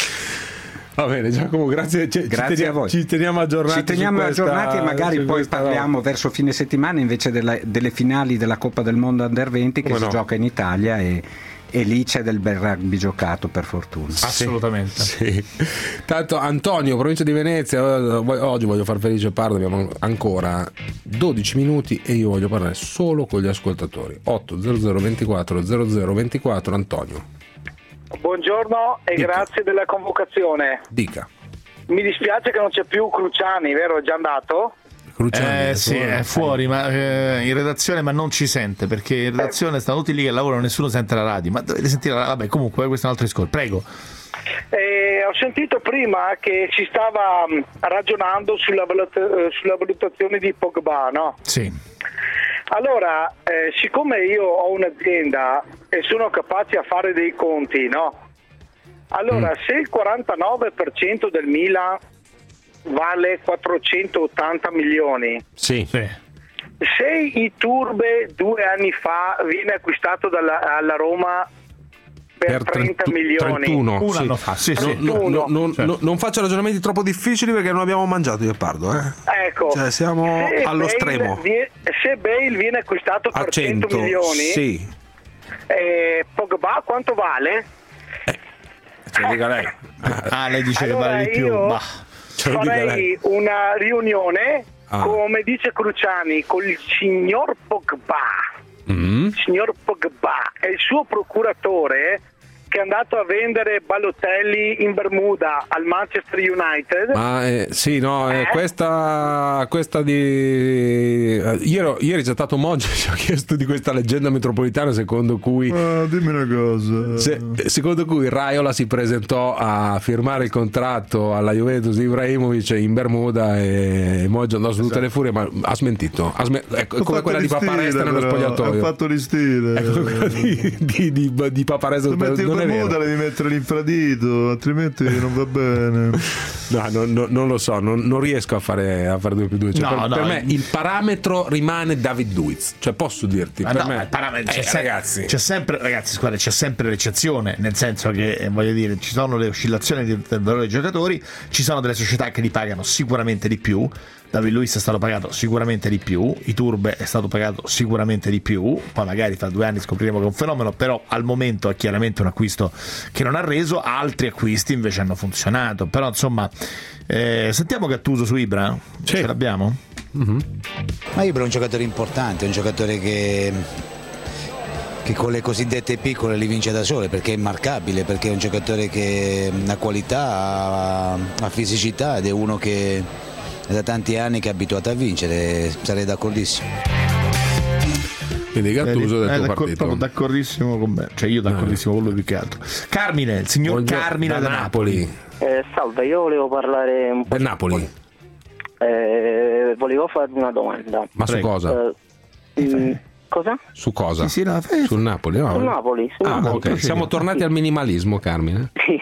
Speaker 6: Va bene, Giacomo, grazie, ci,
Speaker 1: grazie
Speaker 6: ci teniamo,
Speaker 1: a voi.
Speaker 6: Ci teniamo aggiornati.
Speaker 1: Ci teniamo
Speaker 6: questa,
Speaker 1: aggiornati e magari poi parliamo
Speaker 6: roba.
Speaker 1: verso fine settimana invece della, delle finali della Coppa del Mondo Under venti che Come si no. gioca in Italia, e e lì c'è del bel rugby giocato, per fortuna.
Speaker 7: Assolutamente.
Speaker 6: Sì. Tanto Antonio, provincia di Venezia, oggi voglio far felice Pardo, abbiamo ancora dodici minuti e io voglio parlare solo con gli ascoltatori. otto zero zero ventiquattro zero zero ventiquattro. Antonio.
Speaker 9: Buongiorno e Dica. Grazie della convocazione.
Speaker 6: Dica.
Speaker 9: Mi dispiace che non c'è più Cruciani, vero? È già andato?
Speaker 7: Eh, sì, è fuori ma, eh, in redazione, ma non ci sente, perché in redazione eh. stanno tutti lì che lavorano, nessuno sente la radio, ma dovete sentire la radio. Vabbè, comunque questo è un altro discorso, prego.
Speaker 9: Eh, ho sentito prima che si stava mh, ragionando sulla, valut- sulla valutazione di Pogba, no?
Speaker 7: Sì.
Speaker 9: Allora, eh, siccome io ho un'azienda e sono capace a fare dei conti, no? Allora, mm. se il quarantanove per cento del Milan vale quattrocentottanta milioni.
Speaker 6: Sì. sì.
Speaker 9: Se Iturbe due anni fa viene acquistato dalla, alla Roma per, per trenta milioni,
Speaker 6: trentuno,
Speaker 9: un
Speaker 6: sì.
Speaker 9: anno fa,
Speaker 6: sì, sì. No, no, no, certo. no, non faccio ragionamenti troppo difficili perché non abbiamo mangiato io e Pardo, eh.
Speaker 9: Ecco,
Speaker 6: cioè, siamo
Speaker 9: se
Speaker 6: allo
Speaker 9: Bale
Speaker 6: stremo.
Speaker 9: Vie, se Bale viene acquistato per cento milioni,
Speaker 6: sì.
Speaker 9: eh, Pogba quanto vale?
Speaker 6: Eh, cioè, dica lei.
Speaker 7: Ah, lei dice
Speaker 9: allora
Speaker 7: che vale di più.
Speaker 9: Io
Speaker 7: bah.
Speaker 9: farei una riunione, ah. come dice Cruciani, con il signor Pogba, mm. il signor Pogba e il suo procuratore, che è andato a vendere Balotelli in Bermuda al Manchester United.
Speaker 6: Ma eh, sì, no, eh? Eh, questa, questa di ieri, ieri c'è stato Moggi, ci ha chiesto di questa leggenda metropolitana secondo cui
Speaker 7: ah, dimmi una cosa
Speaker 6: se, secondo cui Raiola si presentò a firmare il contratto alla Juventus di Ibrahimovic in Bermuda e Moggi andò su tutte esatto. le furie, ma ha smentito, ha sm- ecco, come quella di Paparesta nello spogliatoio,
Speaker 7: ha fatto di stile,
Speaker 6: ecco, quella di, di, di, di Paparesta non
Speaker 7: Bermuda devi mettere l'infradito, altrimenti non va bene.
Speaker 6: No, no, no, non lo so, non, non riesco a fare a fare due più due. Cioè,
Speaker 7: no,
Speaker 6: per,
Speaker 7: no,
Speaker 6: per me il parametro rimane David Luiz. Cioè, posso dirti,
Speaker 7: ma
Speaker 6: per
Speaker 7: no,
Speaker 6: me,
Speaker 7: il parametro,
Speaker 6: eh,
Speaker 7: c'è,
Speaker 6: ragazzi,
Speaker 7: c'è sempre, ragazzi, guarda, c'è sempre l'eccezione, nel senso che eh, voglio dire, ci sono le oscillazioni del, del valore dei giocatori, ci sono delle società che li pagano sicuramente di più. David Luiz è stato pagato sicuramente di più, Iturbe è stato pagato sicuramente di più, poi magari fra due anni scopriremo che è un fenomeno, però al momento è chiaramente un acquisto che non ha reso, altri acquisti invece hanno funzionato, però insomma eh, sentiamo Gattuso su Ibra, sì. Ce l'abbiamo?
Speaker 3: Mm-hmm. Ma Ibra è un giocatore importante, è un giocatore che che con le cosiddette piccole li vince da sole, perché è immarcabile, perché è un giocatore che ha qualità, ha, ha fisicità ed è uno che è da tanti anni che è abituato a vincere, sarei d'accordissimo.
Speaker 6: Quindi Gattuso del
Speaker 7: eh,
Speaker 6: tuo
Speaker 7: d'accordo,
Speaker 6: partito.
Speaker 7: D'accordissimo con me, cioè io d'accordissimo con lui più che altro. Carmine, il signor
Speaker 6: Buongiorno,
Speaker 7: Carmine da, da Napoli.
Speaker 6: Napoli.
Speaker 4: Eh, salve, io volevo parlare un po'
Speaker 6: del Napoli.
Speaker 4: Eh, volevo farvi una domanda.
Speaker 6: Ma su cosa?
Speaker 4: Eh, mh, cosa?
Speaker 6: Su cosa?
Speaker 7: Sì, sì, la...
Speaker 6: Sul Napoli. No?
Speaker 4: Sul Napoli. Sul
Speaker 6: ah,
Speaker 4: Napoli.
Speaker 6: ok. Siamo tornati al minimalismo, Carmine.
Speaker 4: Sì,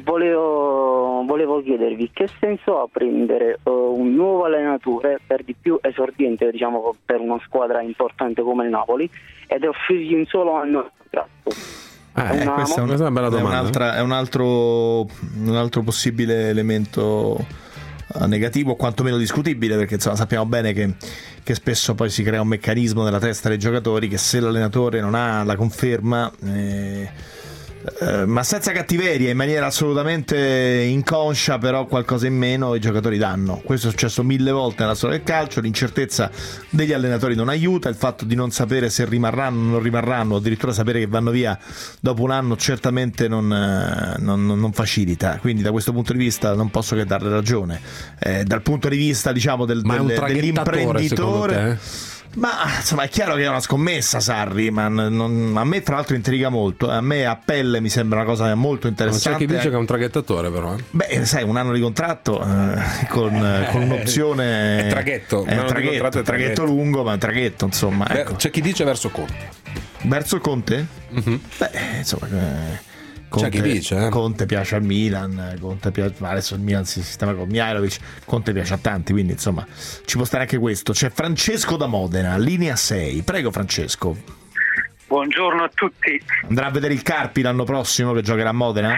Speaker 4: volevo, volevo chiedervi che senso ha prendere uh, un nuovo allenatore, per di più esordiente, diciamo, per una squadra importante come il Napoli, ed offrirgli un solo anno di contratto.
Speaker 6: Ah, eh, questa è una, una bella domanda.
Speaker 7: È, un'altra, è un altro un altro possibile elemento negativo, quantomeno discutibile, perché insomma sappiamo bene che, che spesso poi si crea un meccanismo nella testa dei giocatori che se l'allenatore non ha la conferma eh, eh, ma senza cattiveria, in maniera assolutamente inconscia, però qualcosa in meno i giocatori danno. Questo è successo mille volte nella storia del calcio, l'incertezza degli allenatori non aiuta, il fatto di non sapere se rimarranno o non rimarranno, addirittura sapere che vanno via dopo un anno certamente non, non, non facilita, quindi da questo punto di vista non posso che darle ragione. Eh, dal punto di vista diciamo del,
Speaker 6: Ma
Speaker 7: del,
Speaker 6: è un
Speaker 7: dell'imprenditore, ma insomma è chiaro che è una scommessa, Sarri, ma non, a me tra l'altro intriga molto, a me a pelle mi sembra una cosa molto interessante.
Speaker 6: Ma c'è chi dice che è un traghettatore, però eh.
Speaker 7: Beh, sai, un anno di contratto eh, con, eh, con un'opzione
Speaker 6: è traghetto,
Speaker 7: è un traghetto, è traghetto, traghetto lungo, ma traghetto insomma, ecco.
Speaker 6: C'è chi dice verso Conte.
Speaker 7: Verso Conte?
Speaker 6: Mm-hmm.
Speaker 7: Beh, insomma eh, Conte,
Speaker 6: c'è chi dice eh?
Speaker 7: Conte piace al Milan, Conte piace, ma adesso il Milan si sistema con Mihajlovic, Conte piace a tanti, quindi insomma ci può stare anche questo. C'è Francesco da Modena, linea sei, prego Francesco.
Speaker 5: Buongiorno a tutti.
Speaker 7: Andrà a vedere il Carpi l'anno prossimo che giocherà a Modena?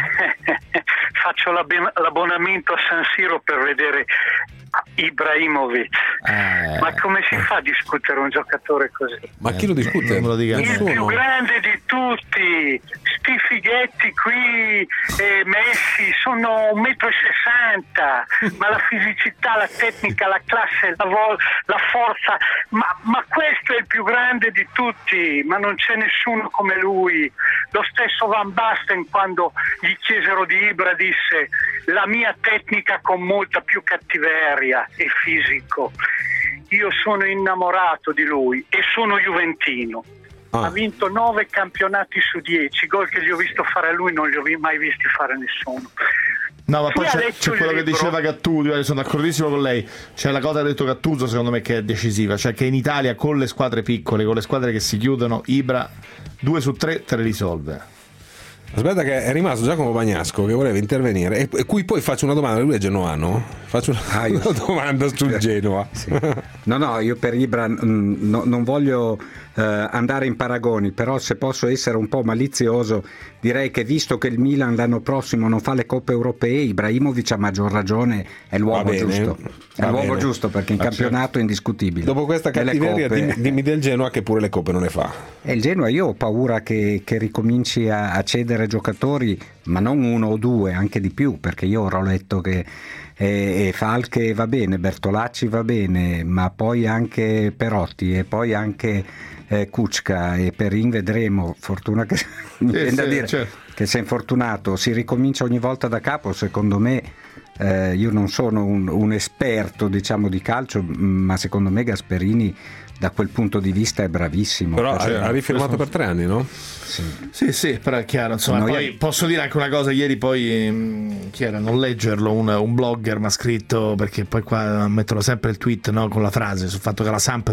Speaker 5: Faccio l'abbonamento a San Siro per vedere Ibrahimovic. Eh, ma come si fa a discutere un giocatore così?
Speaker 6: Ma chi lo discute?
Speaker 7: Non me lo dica.
Speaker 5: Il Nessuno. Più grande di tutti, sti fighetti qui, eh, Messi, sono un metro e sessanta, ma la fisicità, la tecnica, la classe, la, vol- la forza, ma, ma questo è il più grande di tutti, ma non c'è nessuno come lui. Lo stesso Van Basten, quando gli chiesero di Ibra, disse: la mia tecnica con molta più cattiveria e fisico. Io sono innamorato di lui e sono juventino. Ah. Ha vinto nove campionati su dieci, gol che gli ho visto fare a lui non li ho mai visti fare a nessuno.
Speaker 7: No, ma poi c'è, c'è quello che diceva Gattuso, io sono d'accordissimo con lei. C'è la cosa che ha detto Gattuso, secondo me, che è decisiva, cioè che in Italia con le squadre piccole, con le squadre che si chiudono, Ibra due su tre te le risolve.
Speaker 6: Aspetta che è rimasto Giacomo Bagnasco che voleva intervenire e, e cui poi faccio una domanda, lui è genuano? Faccio una, ah, una domanda sul Genoa.
Speaker 1: Sì. No, no, io per Ibra mh, no, non voglio eh, andare in paragoni, però se posso essere un po' malizioso direi che visto che il Milan l'anno prossimo non fa le coppe europee, Ibrahimovic a maggior ragione è l'uomo giusto. È l'uomo bene. giusto perché in Ma campionato è indiscutibile.
Speaker 6: Dopo questa cattiveria dimmi, dimmi del Genoa che pure le coppe non le fa.
Speaker 1: E il Genoa io ho paura che, che ricominci a, a cedere giocatori, ma non uno o due, anche di più, perché io ho letto che e, e Falche va bene, Bertolacci va bene, ma poi anche Perotti e poi anche eh, Kučka e Perin vedremo. Fortuna che mi viene da dire certo. che sei infortunato, si ricomincia ogni volta da capo. Secondo me eh, io non sono un, un esperto diciamo di calcio, ma secondo me Gasperini da quel punto di vista è bravissimo.
Speaker 6: Però
Speaker 1: cioè,
Speaker 6: ha rifirmato per tre anni, no?
Speaker 7: Sì, sì, sì, però è chiaro. Insomma, no, poi io... posso dire anche una cosa. Ieri poi mh, chi era? Non leggerlo, un, un blogger mi ha scritto, perché poi qua mettono sempre il tweet, no, con la frase sul fatto che la Samp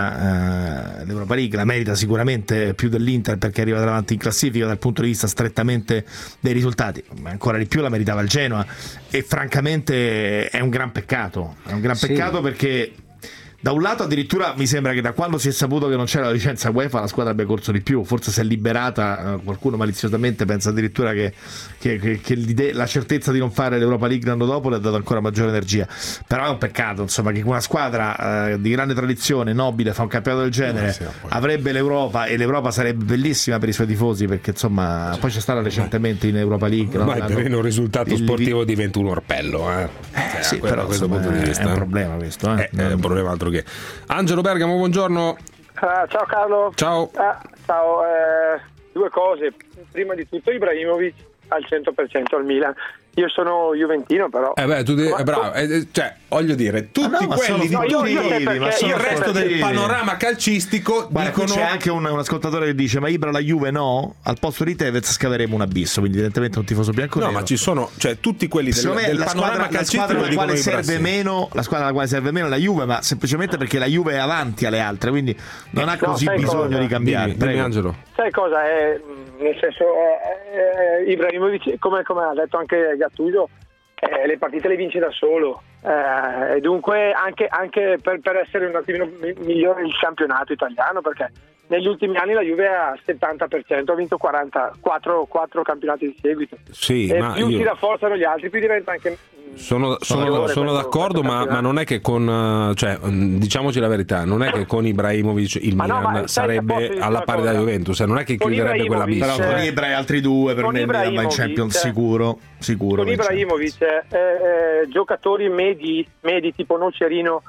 Speaker 7: merita eh, l'Europa League, la merita sicuramente più dell'Inter perché arriva davanti in classifica dal punto di vista strettamente dei risultati, ma ancora di più la meritava il Genoa, e francamente è un gran peccato, è un gran
Speaker 1: sì.
Speaker 7: peccato perché da un lato addirittura mi sembra che da quando si è saputo che non c'era la licenza UEFA la squadra abbia corso di più, forse si è liberata, qualcuno maliziosamente pensa addirittura che, che, che, che la certezza di non fare l'Europa League l'anno dopo le ha dato ancora maggiore energia, però è un peccato insomma che una squadra eh, di grande tradizione, nobile, fa un campionato del genere, sì, avrebbe l'Europa, e l'Europa sarebbe bellissima per i suoi tifosi perché insomma poi c'è stata recentemente in Europa League,
Speaker 6: no? Ma è per un risultato sportivo il... diventa un orpello, eh?
Speaker 7: Eh, sì, però da questo punto di vista è un problema questo, eh?
Speaker 6: È, è un problema altro. Angelo Bergamo, buongiorno.
Speaker 9: Uh, ciao Carlo.
Speaker 6: Ciao.
Speaker 9: Uh, ciao, eh, due cose. Prima di tutto Ibrahimovic al cento per cento al Milan. Io sono juventino, però.
Speaker 6: Eh beh, tu devi, eh, bravo, eh, cioè, voglio dire, tutti ah no, quelli di no, io, io perché, ma il resto del panorama calcistico.
Speaker 7: Guarda,
Speaker 6: dicono...
Speaker 7: c'è anche un, un ascoltatore che dice: ma Ibra la Juve no? Al posto di Tevez scaveremo un abisso, quindi evidentemente un tifoso bianco-nero.
Speaker 6: No, ma ci sono, cioè, tutti quelli del,
Speaker 7: me,
Speaker 6: del
Speaker 7: la
Speaker 6: panorama
Speaker 7: squadra,
Speaker 6: calcistico.
Speaker 7: La squadra alla quale
Speaker 6: serve
Speaker 7: serve meno, la squadra alla quale serve meno è la Juve, ma semplicemente perché la Juve è avanti alle altre, quindi non ha così no, bisogno cosa? di cambiare.
Speaker 6: Dimmi, dimmi, Angelo.
Speaker 9: Sai cosa è? Nel senso, eh, eh, Ibrahimovic, come, come ha detto anche Gattuso, Eh, le partite le vince da solo, eh, e dunque anche, anche per, per essere un attimino migliore il campionato italiano, perché negli ultimi anni la Juve ha settanta per cento, ha vinto quarantaquattro quattro campionati di seguito,
Speaker 6: sì,
Speaker 9: e
Speaker 6: ma
Speaker 9: più
Speaker 6: io...
Speaker 9: si rafforzano gli altri più diventa anche
Speaker 6: sono, sono, sono d'accordo, ma, ma non è che con, cioè, diciamoci la verità, non è che con Ibrahimovic il ma Milan no, sarebbe alla pari della Juventus, cioè non è che con chiuderebbe quella
Speaker 7: missa. Però con Ibra e altri due per me il Milan va in Champions sicuro, sicuro.
Speaker 9: Con Ibrahimovic eh, eh, giocatori medi, medi tipo Nocerino,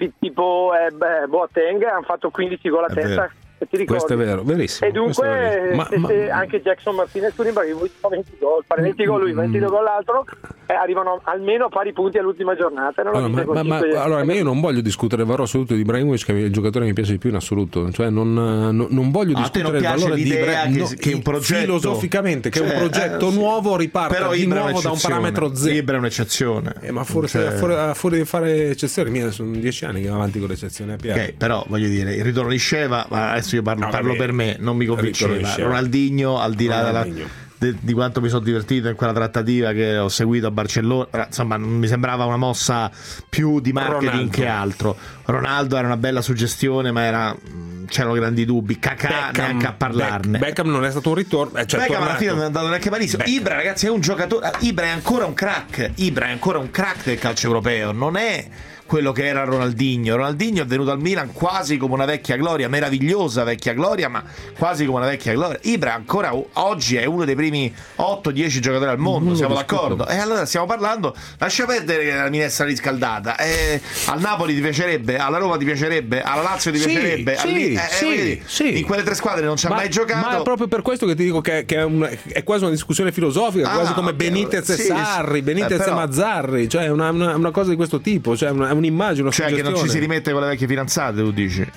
Speaker 9: tipo eh, Boateng hanno fatto quindici gol a testa.
Speaker 6: Questo è vero, verissimo.
Speaker 9: E dunque
Speaker 6: ma,
Speaker 9: se,
Speaker 6: ma...
Speaker 9: se anche Jackson Martinez con Ibrahimovic fa venti gol, fare venti gol lui, venti gol l'altro, eh, arrivano almeno a pari punti all'ultima giornata. Non
Speaker 6: allora, ma, ma, ma, allora, ma io non voglio discutere il valore assoluto di Ibrahimovic, che è il giocatore che mi piace di più in assoluto, cioè non, non, non voglio
Speaker 7: ah,
Speaker 6: discutere il valore di Ibrahimovic,
Speaker 7: che, che un progetto
Speaker 6: filosoficamente che cioè, un progetto eh, nuovo riparte di nuovo da un parametro zero.
Speaker 7: Ibra è un'eccezione,
Speaker 6: eh, ma forse cioè... fuori, fuori di fare eccezioni, mia sono dieci anni che va avanti con l'eccezione a Piero.
Speaker 7: Ok, però voglio dire, il ritorno di Sceva, ma adesso io parlo, no, parlo per me, non mi convinceva. Ronaldinho, al di là della, de, di quanto mi sono divertito in quella trattativa che ho seguito a Barcellona, insomma non mi sembrava una mossa più di marketing Ronaldo. Che altro. Ronaldo era una bella suggestione, ma era c'erano grandi dubbi. Kakà neanche a parlarne.
Speaker 6: Beckham non è stato un ritorno, eh, cioè
Speaker 7: Beckham alla fine non è andato neanche malissimo. Beckham. Ibra, ragazzi, è un giocatore. Ibra è ancora un crack. Ibra è ancora un crack del calcio europeo, non è quello che era Ronaldinho. Ronaldinho è venuto al Milan quasi come una vecchia gloria, meravigliosa vecchia gloria, ma quasi come una vecchia gloria. Ibra ancora oggi è uno dei primi otto dieci giocatori al mondo, siamo d'accordo? E allora stiamo parlando, lascia perdere la minestra riscaldata. Eh, al Napoli ti piacerebbe, alla Roma ti piacerebbe, alla Lazio ti
Speaker 6: sì,
Speaker 7: piacerebbe,
Speaker 6: sì,
Speaker 7: eh,
Speaker 6: sì,
Speaker 7: eh,
Speaker 6: sì.
Speaker 7: In quelle tre squadre non ci ha mai giocato.
Speaker 6: Ma è proprio per questo che ti dico che, che è, un, è quasi una discussione filosofica, ah, quasi come okay, Benitez sì, e Sarri, Benitez eh, e Mazzarri, cioè una, una, una cosa di questo tipo, cioè una, un'immagine, una
Speaker 7: cioè che non ci si rimette con le vecchie fidanzate, tu dici?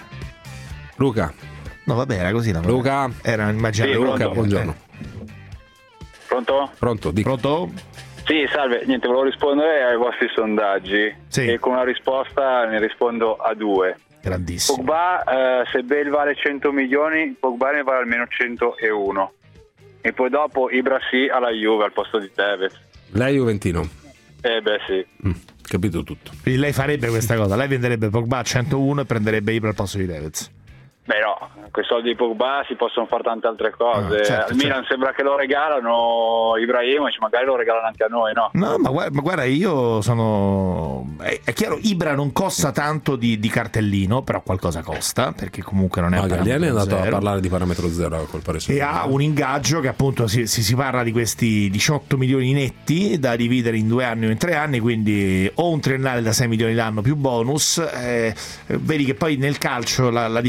Speaker 6: Luca.
Speaker 7: No, vabbè, era così. La
Speaker 6: Luca.
Speaker 7: Era immaginario.
Speaker 6: Sì, Luca, buongiorno.
Speaker 2: Pronto?
Speaker 6: Pronto, dico.
Speaker 7: Pronto?
Speaker 2: Sì, salve. Niente, volevo rispondere ai vostri sondaggi.
Speaker 7: Sì.
Speaker 2: E con una risposta ne rispondo a due.
Speaker 7: Grandissimo.
Speaker 2: Pogba, eh, se Bale vale cento milioni, Pogba ne vale almeno centouno. E poi dopo Ibra sì alla Juve al posto di Tevez.
Speaker 6: Lei juventino?
Speaker 2: Eh beh sì.
Speaker 6: Mm, capito tutto.
Speaker 7: Quindi lei farebbe questa cosa, lei venderebbe Pogba a centouno e prenderebbe Ibra al posto di Tevez.
Speaker 2: Beh no, con i soldi di Pogba si possono fare tante altre cose.
Speaker 7: Ah, certo,
Speaker 2: Al Milan
Speaker 7: certo.
Speaker 2: sembra che lo regalano Ibrahimovic, magari lo regalano anche a noi, no?
Speaker 7: No, ma guarda, ma guarda io sono... È, è chiaro, Ibra non costa tanto di, di cartellino, però qualcosa costa, perché comunque non è...
Speaker 6: No, Galliani è andato
Speaker 7: zero.
Speaker 6: a parlare di parametro zero col Paris Saint-Germain.
Speaker 7: E ha un ingaggio che appunto si, si, si parla di questi diciotto milioni netti da dividere in due anni o in tre anni, quindi o un triennale da sei milioni l'anno più bonus. Eh, vedi che poi nel calcio la, la differenza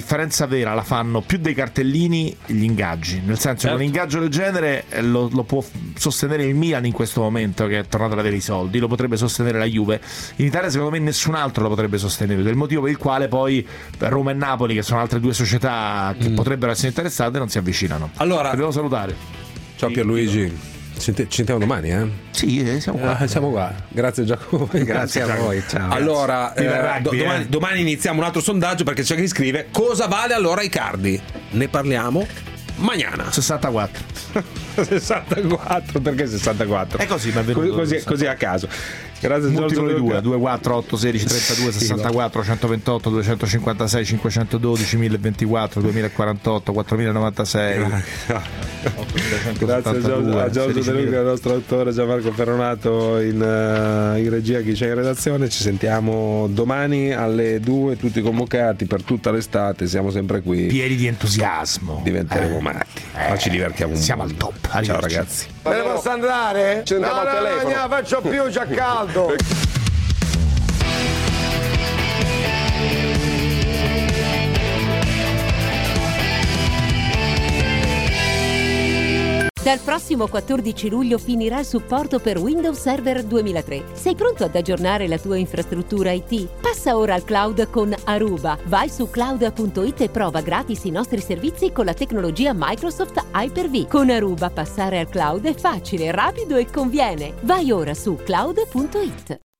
Speaker 7: differenza vera la fanno più dei cartellini gli ingaggi, nel senso che un ingaggio del genere lo, lo può sostenere il Milan in questo momento, che è tornato ad avere i soldi, lo potrebbe sostenere la Juve. In Italia secondo me nessun altro lo potrebbe sostenere, del motivo per il quale poi Roma e Napoli, che sono altre due società che mm. potrebbero essere interessate, non si avvicinano.
Speaker 6: Allora,
Speaker 7: ti devo salutare.
Speaker 6: Ciao Pierluigi. Ci sentiamo domani, eh?
Speaker 7: Sì, siamo qua.
Speaker 6: Eh, siamo qua. Grazie Giacomo.
Speaker 1: Grazie, Grazie a voi. Ciao.
Speaker 6: Allora, eh,
Speaker 7: rugby,
Speaker 6: do- domani,
Speaker 7: eh.
Speaker 6: domani iniziamo un altro sondaggio, perché c'è chi scrive: cosa vale allora Icardi? Ne parliamo mañana.
Speaker 7: sessantaquattro.
Speaker 6: sessantaquattro, perché sessantaquattro?
Speaker 7: È così, ma è venuto
Speaker 6: così, così, così a caso. Grazie Giorgio.
Speaker 7: due, due, quattro, otto, sedici, trentadue, sessantaquattro, centoventotto, duecentocinquantasei, cinquecentododici, mille ventiquattro, duemilaquarantotto, quattromilanovantasei.
Speaker 6: Grazie a Giorgio, a Giorgio De Luca, il nostro autore, Gianmarco Ferronato in, uh, in regia, chi c'è in redazione. Ci sentiamo domani alle due, tutti convocati per tutta l'estate, siamo sempre qui.
Speaker 7: Pieni di entusiasmo.
Speaker 6: Diventeremo
Speaker 7: eh.
Speaker 6: matti, eh. ma ci divertiamo un po'.
Speaker 7: Siamo al top.
Speaker 6: Arrivederci. Ciao ragazzi.
Speaker 11: Me ne posso andare?
Speaker 6: Ci andiamo
Speaker 11: no,
Speaker 6: al
Speaker 11: no,
Speaker 6: telefono.
Speaker 11: No, non la faccio più, c'è caldo.
Speaker 13: Dal prossimo quattordici luglio finirà il supporto per Windows Server duemilatré. Sei pronto ad aggiornare la tua infrastruttura I T? Passa ora al cloud con Aruba. Vai su cloud punto it e prova gratis i nostri servizi con la tecnologia Microsoft Hyper-V. Con Aruba passare al cloud è facile, rapido e conviene. Vai ora su cloud punto it.